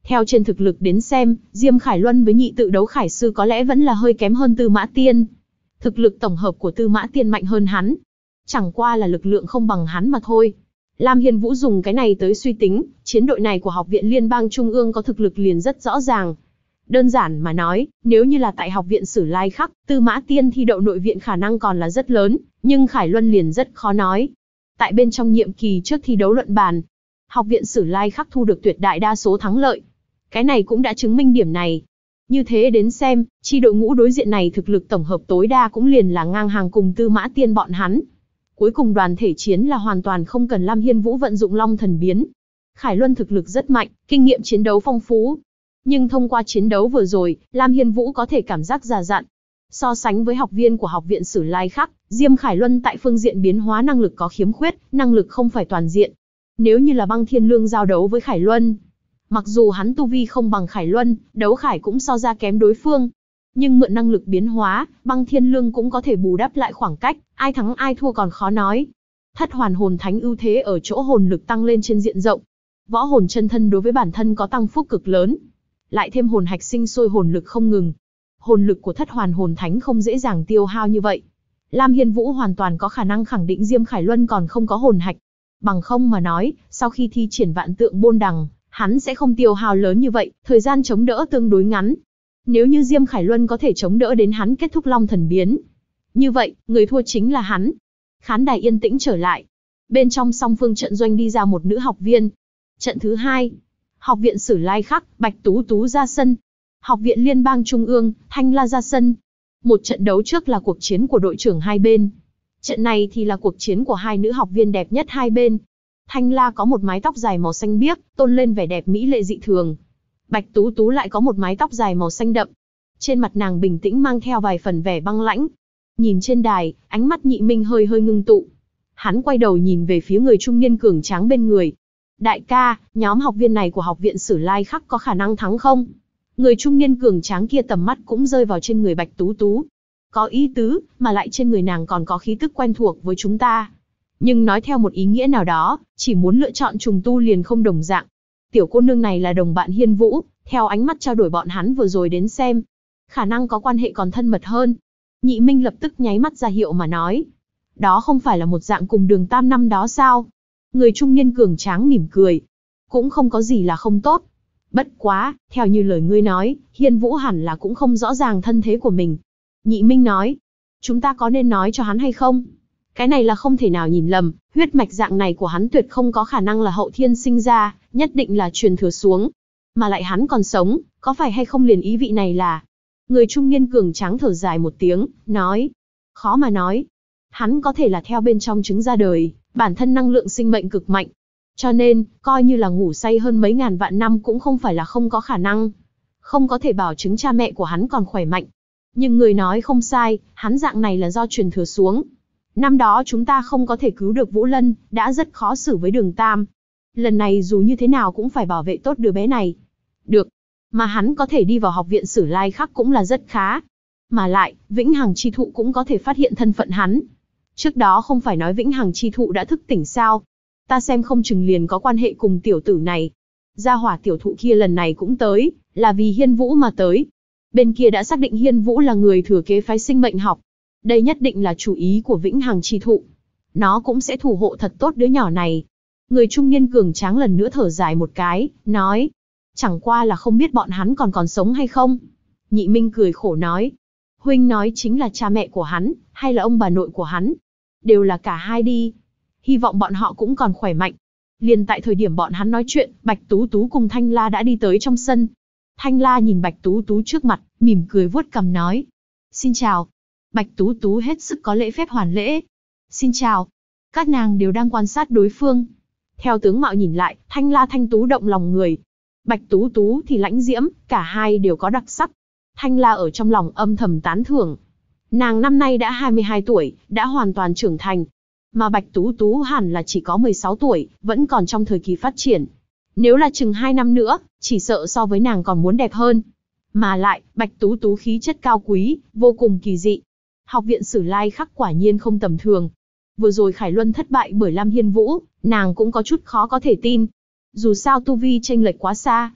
Theo trên thực lực đến xem, Diêm Khải Luân với nhị tự đấu khải sư có lẽ vẫn là hơi kém hơn Tư Mã Tiên. Thực lực tổng hợp của Tư Mã Tiên mạnh hơn hắn. Chẳng qua là lực lượng không bằng hắn mà thôi. Lam Hiên Vũ dùng cái này tới suy tính, chiến đội này của Học viện Liên bang Trung ương có thực lực liền rất rõ ràng. Đơn giản mà nói, nếu như là tại Học viện Sử Lai Khắc, Tư Mã Tiên thi đậu nội viện khả năng còn là rất lớn, nhưng Khải Luân liền rất khó nói. Tại bên trong nhiệm kỳ trước thi đấu luận bàn, Học viện Sử Lai Khắc thu được tuyệt đại đa số thắng lợi. Cái này cũng đã chứng minh điểm này. Như thế đến xem, chi đội ngũ đối diện này thực lực tổng hợp tối đa cũng liền là ngang hàng cùng Tư Mã Tiên bọn hắn. Cuối cùng đoàn thể chiến là hoàn toàn không cần Lam Hiên Vũ vận dụng Long Thần Biến. Khải Luân thực lực rất mạnh, kinh nghiệm chiến đấu phong phú. Nhưng thông qua chiến đấu vừa rồi, Lam Hiên Vũ có thể cảm giác già dặn. So sánh với học viên của Học viện Sử Lai Khắc, Diêm Khải Luân tại phương diện biến hóa năng lực có khiếm khuyết, năng lực không phải toàn diện. Nếu như là Băng Thiên Lương giao đấu với Khải Luân, mặc dù hắn tu vi không bằng Khải Luân, đấu khải cũng so ra kém đối phương. Nhưng mượn năng lực biến hóa, Băng Thiên Lương cũng có thể bù đắp lại khoảng cách, ai thắng ai thua còn khó nói. Thất hoàn hồn thánh ưu thế ở chỗ hồn lực tăng lên trên diện rộng. Võ hồn chân thân đối với bản thân có tăng phúc cực lớn. Lại thêm hồn hạch sinh sôi hồn lực không ngừng. Hồn lực của thất hoàn hồn thánh không dễ dàng tiêu hao như vậy. Lam Hiên Vũ hoàn toàn có khả năng khẳng định Diêm Khải Luân còn không có hồn hạch. Bằng không mà nói, sau khi thi triển vạn tượng bôn đằng, hắn sẽ không tiêu hao lớn như vậy, thời gian chống đỡ tương đối ngắn. Nếu như Diêm Khải Luân có thể chống đỡ đến hắn kết thúc Long Thần Biến, như vậy, người thua chính là hắn. Khán đài yên tĩnh trở lại. Bên trong song phương trận doanh đi ra một nữ học viên. Trận thứ 2. Học viện Sử Lai Khắc, Bạch Tú Tú ra sân. Học viện Liên bang Trung ương, Thanh La ra sân. Một trận đấu trước là cuộc chiến của đội trưởng hai bên. Trận này thì là cuộc chiến của hai nữ học viên đẹp nhất hai bên. Thanh La có một mái tóc dài màu xanh biếc, tôn lên vẻ đẹp mỹ lệ dị thường. Bạch Tú Tú lại có một mái tóc dài màu xanh đậm. Trên mặt nàng bình tĩnh mang theo vài phần vẻ băng lãnh. Nhìn trên đài, ánh mắt Nhị Minh hơi hơi ngưng tụ. Hắn quay đầu nhìn về phía người trung niên cường tráng bên người. Đại ca, nhóm học viên này của Học viện Sử Lai Khắc có khả năng thắng không? Người trung niên cường tráng kia tầm mắt cũng rơi vào trên người Bạch Tú Tú. Có ý tứ, mà lại trên người nàng còn có khí tức quen thuộc với chúng ta. Nhưng nói theo một ý nghĩa nào đó, chỉ muốn lựa chọn trùng tu liền không đồng dạng. Tiểu cô nương này là đồng bạn Hiên Vũ, theo ánh mắt trao đổi bọn hắn vừa rồi đến xem. Khả năng có quan hệ còn thân mật hơn. Nhị Minh lập tức nháy mắt ra hiệu mà nói. Đó không phải là một dạng cùng Đường Tam năm đó sao? Người trung niên cường tráng mỉm cười. Cũng không có gì là không tốt. Bất quá, theo như lời ngươi nói, Hiên Vũ hẳn là cũng không rõ ràng thân thế của mình. Nhị Minh nói. Chúng ta có nên nói cho hắn hay không? Cái này là không thể nào nhìn lầm, huyết mạch dạng này của hắn tuyệt không có khả năng là hậu thiên sinh ra, nhất định là truyền thừa xuống. Mà lại hắn còn sống, có phải hay không liền ý vị này là... Người trung niên cường tráng thở dài một tiếng, nói. Khó mà nói. Hắn có thể là theo bên trong trứng ra đời, bản thân năng lượng sinh mệnh cực mạnh. Cho nên, coi như là ngủ say hơn mấy ngàn vạn năm cũng không phải là không có khả năng. Không có thể bảo chứng cha mẹ của hắn còn khỏe mạnh. Nhưng người nói không sai, hắn dạng này là do truyền thừa xuống. Năm đó chúng ta không có thể cứu được Vũ Lân, đã rất khó xử với Đường Tam. Lần này dù như thế nào cũng phải bảo vệ tốt đứa bé này. Được. Mà hắn có thể đi vào Học viện Sử Lai Khắc cũng là rất khá. Mà lại, Vĩnh Hằng Chi Thụ cũng có thể phát hiện thân phận hắn. Trước đó không phải nói Vĩnh Hằng Chi Thụ đã thức tỉnh sao? Ta xem không chừng liền có quan hệ cùng tiểu tử này. Gia hỏa tiểu thụ kia lần này cũng tới, là vì Hiên Vũ mà tới. Bên kia đã xác định Hiên Vũ là người thừa kế phái sinh mệnh học. Đây nhất định là chủ ý của Vĩnh Hằng Chi Thụ. Nó cũng sẽ thủ hộ thật tốt đứa nhỏ này. Người trung niên cường tráng lần nữa thở dài một cái, nói. Chẳng qua là không biết bọn hắn còn sống hay không. Nhị Minh cười khổ nói. Huynh nói chính là cha mẹ của hắn, hay là ông bà nội của hắn? Đều là cả hai đi. Hy vọng bọn họ cũng còn khỏe mạnh. Liền tại thời điểm bọn hắn nói chuyện, Bạch Tú Tú cùng Thanh La đã đi tới trong sân. Thanh La nhìn Bạch Tú Tú trước mặt, mỉm cười vuốt cằm nói. Xin chào. Bạch Tú Tú hết sức có lễ phép hoàn lễ. Xin chào. Các nàng đều đang quan sát đối phương. Theo tướng mạo nhìn lại, Thanh La thanh tú động lòng người. Bạch Tú Tú thì lãnh diễm, cả hai đều có đặc sắc. Thanh La ở trong lòng âm thầm tán thưởng. Nàng năm nay đã 22 tuổi, đã hoàn toàn trưởng thành. Mà Bạch Tú Tú hẳn là chỉ có 16 tuổi, vẫn còn trong thời kỳ phát triển. Nếu là chừng 2 năm nữa, chỉ sợ so với nàng còn muốn đẹp hơn. Mà lại, Bạch Tú Tú khí chất cao quý, vô cùng kỳ dị. Học viện Sử Lai Khắc quả nhiên không tầm thường. Vừa rồi Khải Luân thất bại bởi Lam Hiên Vũ, nàng cũng có chút khó có thể tin. Dù sao tu vi chênh lệch quá xa.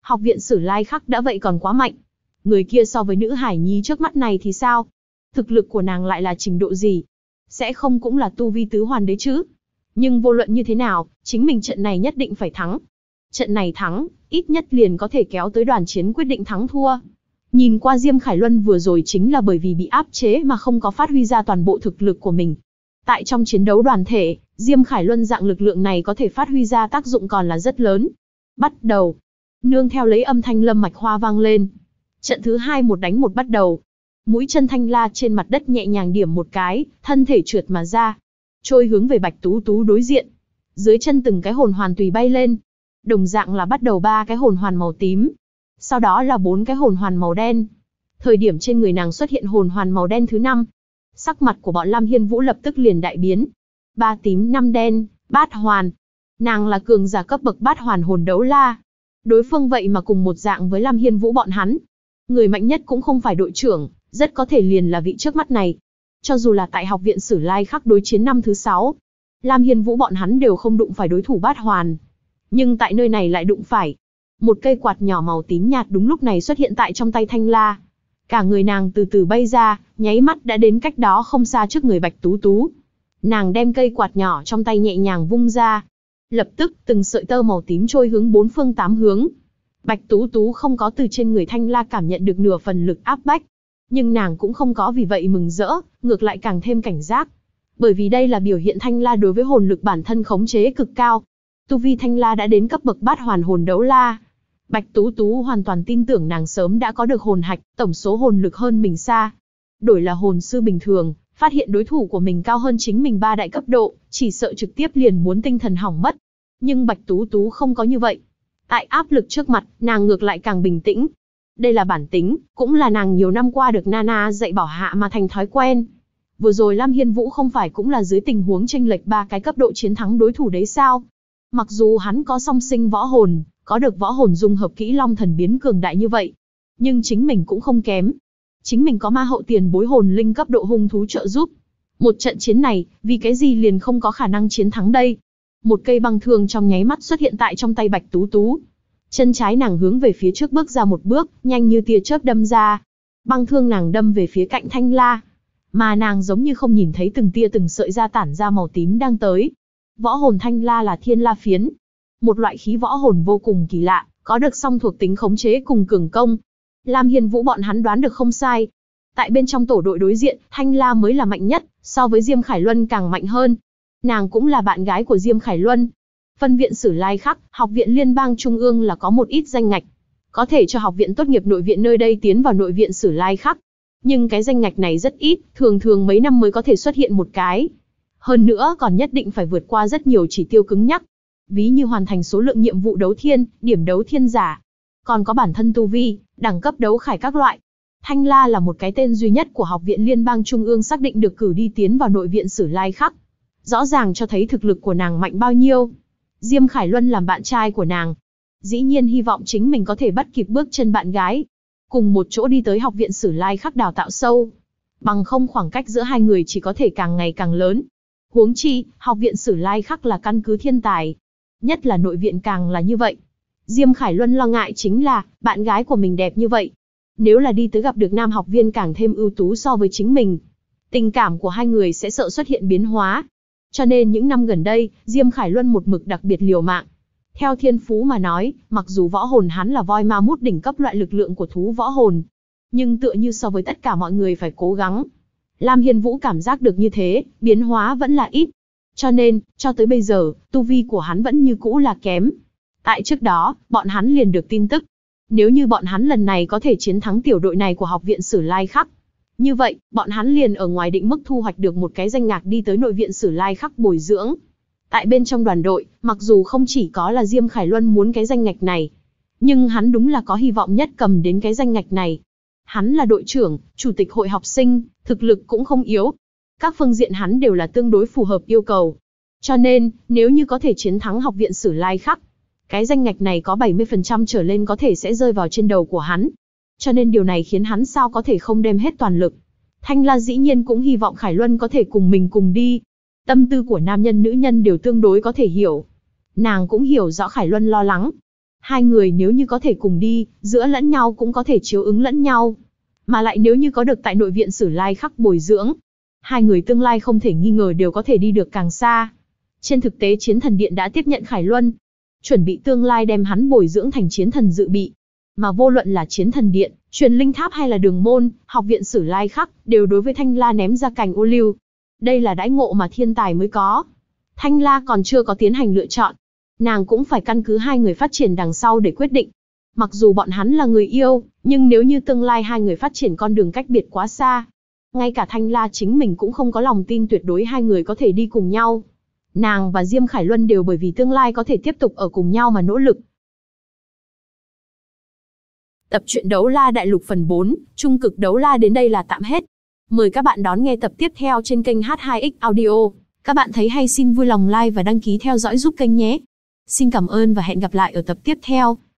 Học viện Sử Lai Khắc đã vậy còn quá mạnh. Người kia so với nữ hải nhi trước mắt này thì sao? Thực lực của nàng lại là trình độ gì? Sẽ không cũng là tu vi tứ hoàn đấy chứ? Nhưng vô luận như thế nào, chính mình trận này nhất định phải thắng. Trận này thắng, ít nhất liền có thể kéo tới đoàn chiến quyết định thắng thua. Nhìn qua Diêm Khải Luân vừa rồi chính là bởi vì bị áp chế mà không có phát huy ra toàn bộ thực lực của mình. Tại trong chiến đấu đoàn thể, Diêm Khải Luân dạng lực lượng này có thể phát huy ra tác dụng còn là rất lớn. Bắt đầu. Nương theo lấy âm thanh lâm mạch hoa vang lên. Trận thứ 2 một đánh một bắt đầu. Mũi chân Thanh La trên mặt đất nhẹ nhàng điểm một cái, thân thể trượt mà ra. Trôi hướng về Bạch Tú Tú đối diện. Dưới chân từng cái hồn hoàn tùy bay lên. Đồng dạng là bắt đầu 3 cái hồn hoàn màu tím. Sau đó là 4 cái hồn hoàn màu đen. Thời điểm trên người nàng xuất hiện hồn hoàn màu đen thứ 5. Sắc mặt của bọn Lam Hiên Vũ lập tức liền đại biến. 3 tím 5 đen, bát hoàn. Nàng là cường giả cấp bậc bát hoàn hồn đấu la. Đối phương vậy mà cùng một dạng với Lam Hiên Vũ bọn hắn. Người mạnh nhất cũng không phải đội trưởng, rất có thể liền là vị trước mắt này. Cho dù là tại học viện Sử Lai Khắc đối chiến năm thứ 6, Lam Hiên Vũ bọn hắn đều không đụng phải đối thủ bát hoàn. Nhưng tại nơi này lại đụng phải. Một cây quạt nhỏ màu tím nhạt đúng lúc này xuất hiện tại trong tay Thanh La. Cả người nàng từ từ bay ra, nháy mắt đã đến cách đó không xa trước người Bạch Tú Tú. Nàng đem cây quạt nhỏ trong tay nhẹ nhàng vung ra. Lập tức, từng sợi tơ màu tím trôi hướng 4 phương 8 hướng. Bạch Tú Tú không có từ trên người Thanh La cảm nhận được nửa phần lực áp bách. Nhưng nàng cũng không có vì vậy mừng rỡ, ngược lại càng thêm cảnh giác. Bởi vì đây là biểu hiện Thanh La đối với hồn lực bản thân khống chế cực cao. Tu vi Thanh La đã đến cấp bậc bát hoàn hồn đấu la. Bạch Tú Tú hoàn toàn tin tưởng nàng sớm đã có được hồn hạch, tổng số hồn lực hơn mình xa. Đổi là hồn sư bình thường, phát hiện đối thủ của mình cao hơn chính mình 3 đại cấp độ, chỉ sợ trực tiếp liền muốn tinh thần hỏng mất. Nhưng Bạch Tú Tú không có như vậy. Tại áp lực trước mặt, nàng ngược lại càng bình tĩnh. Đây là bản tính, cũng là nàng nhiều năm qua được Nana dạy bảo hạ mà thành thói quen. Vừa rồi Lam Hiên Vũ không phải cũng là dưới tình huống chênh lệch 3 cái cấp độ chiến thắng đối thủ đấy sao? Mặc dù hắn có song sinh võ hồn, có được võ hồn dung hợp kỹ long thần biến cường đại như vậy, nhưng chính mình cũng không kém. Chính mình có ma hậu tiền bối hồn linh cấp độ hung thú trợ giúp. Một trận chiến này, vì cái gì liền không có khả năng chiến thắng đây? Một cây băng thương trong nháy mắt xuất hiện tại trong tay Bạch Tú Tú. Chân trái nàng hướng về phía trước bước ra một bước, nhanh như tia chớp đâm ra. Băng thương nàng đâm về phía cạnh Thanh La. Mà nàng giống như không nhìn thấy từng tia từng sợi da tản ra màu tím đang tới. Võ hồn Thanh La là Thiên La Phiến. Một loại khí võ hồn vô cùng kỳ lạ, có được song thuộc tính khống chế cùng cường công. Lam Hiên Vũ bọn hắn đoán được không sai. Tại bên trong tổ đội đối diện, Thanh La mới là mạnh nhất, so với Diêm Khải Luân càng mạnh hơn. Nàng cũng là bạn gái của Diêm Khải Luân. Phân viện Sử Lai Khắc, học viện liên bang trung ương là có một ít danh ngạch. Có thể cho học viện tốt nghiệp nội viện nơi đây tiến vào nội viện Sử Lai Khắc. Nhưng cái danh ngạch này rất ít, thường thường mấy năm mới có thể xuất hiện một cái. Hơn nữa còn nhất định phải vượt qua rất nhiều chỉ tiêu cứng nhắc. Ví như hoàn thành số lượng nhiệm vụ đấu thiên, điểm đấu thiên giả. Còn có bản thân tu vi, đẳng cấp đấu khải các loại. Thanh La là một cái tên duy nhất của học viện liên bang trung ương xác định được cử đi tiến vào nội viện Sử Lai Khắc. Rõ ràng cho thấy thực lực của nàng mạnh bao nhiêu. Diêm Khải Luân làm bạn trai của nàng. Dĩ nhiên hy vọng chính mình có thể bắt kịp bước chân bạn gái. Cùng một chỗ đi tới học viện Sử Lai Khắc đào tạo sâu. Bằng không khoảng cách giữa hai người chỉ có thể càng ngày càng lớn. Huống chi, học viện Sử Lai Khắc là căn cứ thiên tài. Nhất là nội viện càng là như vậy. Diêm Khải Luân lo ngại chính là, bạn gái của mình đẹp như vậy. Nếu là đi tới gặp được nam học viên càng thêm ưu tú so với chính mình, tình cảm của hai người sẽ sợ xuất hiện biến hóa. Cho nên những năm gần đây, Diêm Khải Luân một mực đặc biệt liều mạng. Theo thiên phú mà nói, mặc dù võ hồn hắn là voi ma mút đỉnh cấp loại lực lượng của thú võ hồn, nhưng tựa như so với tất cả mọi người phải cố gắng. Lam Hiên Vũ cảm giác được như thế, biến hóa vẫn là ít. Cho nên, cho tới bây giờ, tu vi của hắn vẫn như cũ là kém. Tại trước đó, bọn hắn liền được tin tức. Nếu như bọn hắn lần này có thể chiến thắng tiểu đội này của học viện Sử Lai Khắc, như vậy, bọn hắn liền ở ngoài định mức thu hoạch được một cái danh ngạch đi tới nội viện Sử Lai Khắc bồi dưỡng. Tại bên trong đoàn đội, mặc dù không chỉ có là Diêm Khải Luân muốn cái danh ngạch này, nhưng hắn đúng là có hy vọng nhất cầm đến cái danh ngạch này. Hắn là đội trưởng, chủ tịch hội học sinh, thực lực cũng không yếu. Các phương diện hắn đều là tương đối phù hợp yêu cầu. Cho nên, nếu như có thể chiến thắng học viện Sử Lai Khắc, cái danh ngạch này có 70% trở lên có thể sẽ rơi vào trên đầu của hắn. Cho nên điều này khiến hắn sao có thể không đem hết toàn lực. Thanh La dĩ nhiên cũng hy vọng Khải Luân có thể cùng mình cùng đi. Tâm tư của nam nhân nữ nhân đều tương đối có thể hiểu. Nàng cũng hiểu rõ Khải Luân lo lắng. Hai người nếu như có thể cùng đi, giữa lẫn nhau cũng có thể chiếu ứng lẫn nhau. Mà lại nếu như có được tại nội viện Sử Lai Khắc bồi dưỡng, hai người tương lai không thể nghi ngờ đều có thể đi được càng xa. Trên thực tế Chiến Thần Điện đã tiếp nhận Khải Luân, chuẩn bị tương lai đem hắn bồi dưỡng thành chiến thần dự bị. Mà vô luận là Chiến Thần Điện, Truyền Linh Tháp hay là Đường Môn, Học viện Sử Lai Khắc, đều đối với Thanh La ném ra cành ô liu. Đây là đãi ngộ mà thiên tài mới có. Thanh La còn chưa có tiến hành lựa chọn. Nàng cũng phải căn cứ hai người phát triển đằng sau để quyết định. Mặc dù bọn hắn là người yêu, nhưng nếu như tương lai hai người phát triển con đường cách biệt quá xa, ngay cả Thanh La chính mình cũng không có lòng tin tuyệt đối hai người có thể đi cùng nhau. Nàng và Diêm Khải Luân đều bởi vì tương lai có thể tiếp tục ở cùng nhau mà nỗ lực. Tập truyện Đấu La Đại Lục phần 4, Trung cực Đấu La đến đây là tạm hết. Mời các bạn đón nghe tập tiếp theo trên kênh H2X Audio. Các bạn thấy hay xin vui lòng like và đăng ký theo dõi giúp kênh nhé. Xin cảm ơn và hẹn gặp lại ở tập tiếp theo.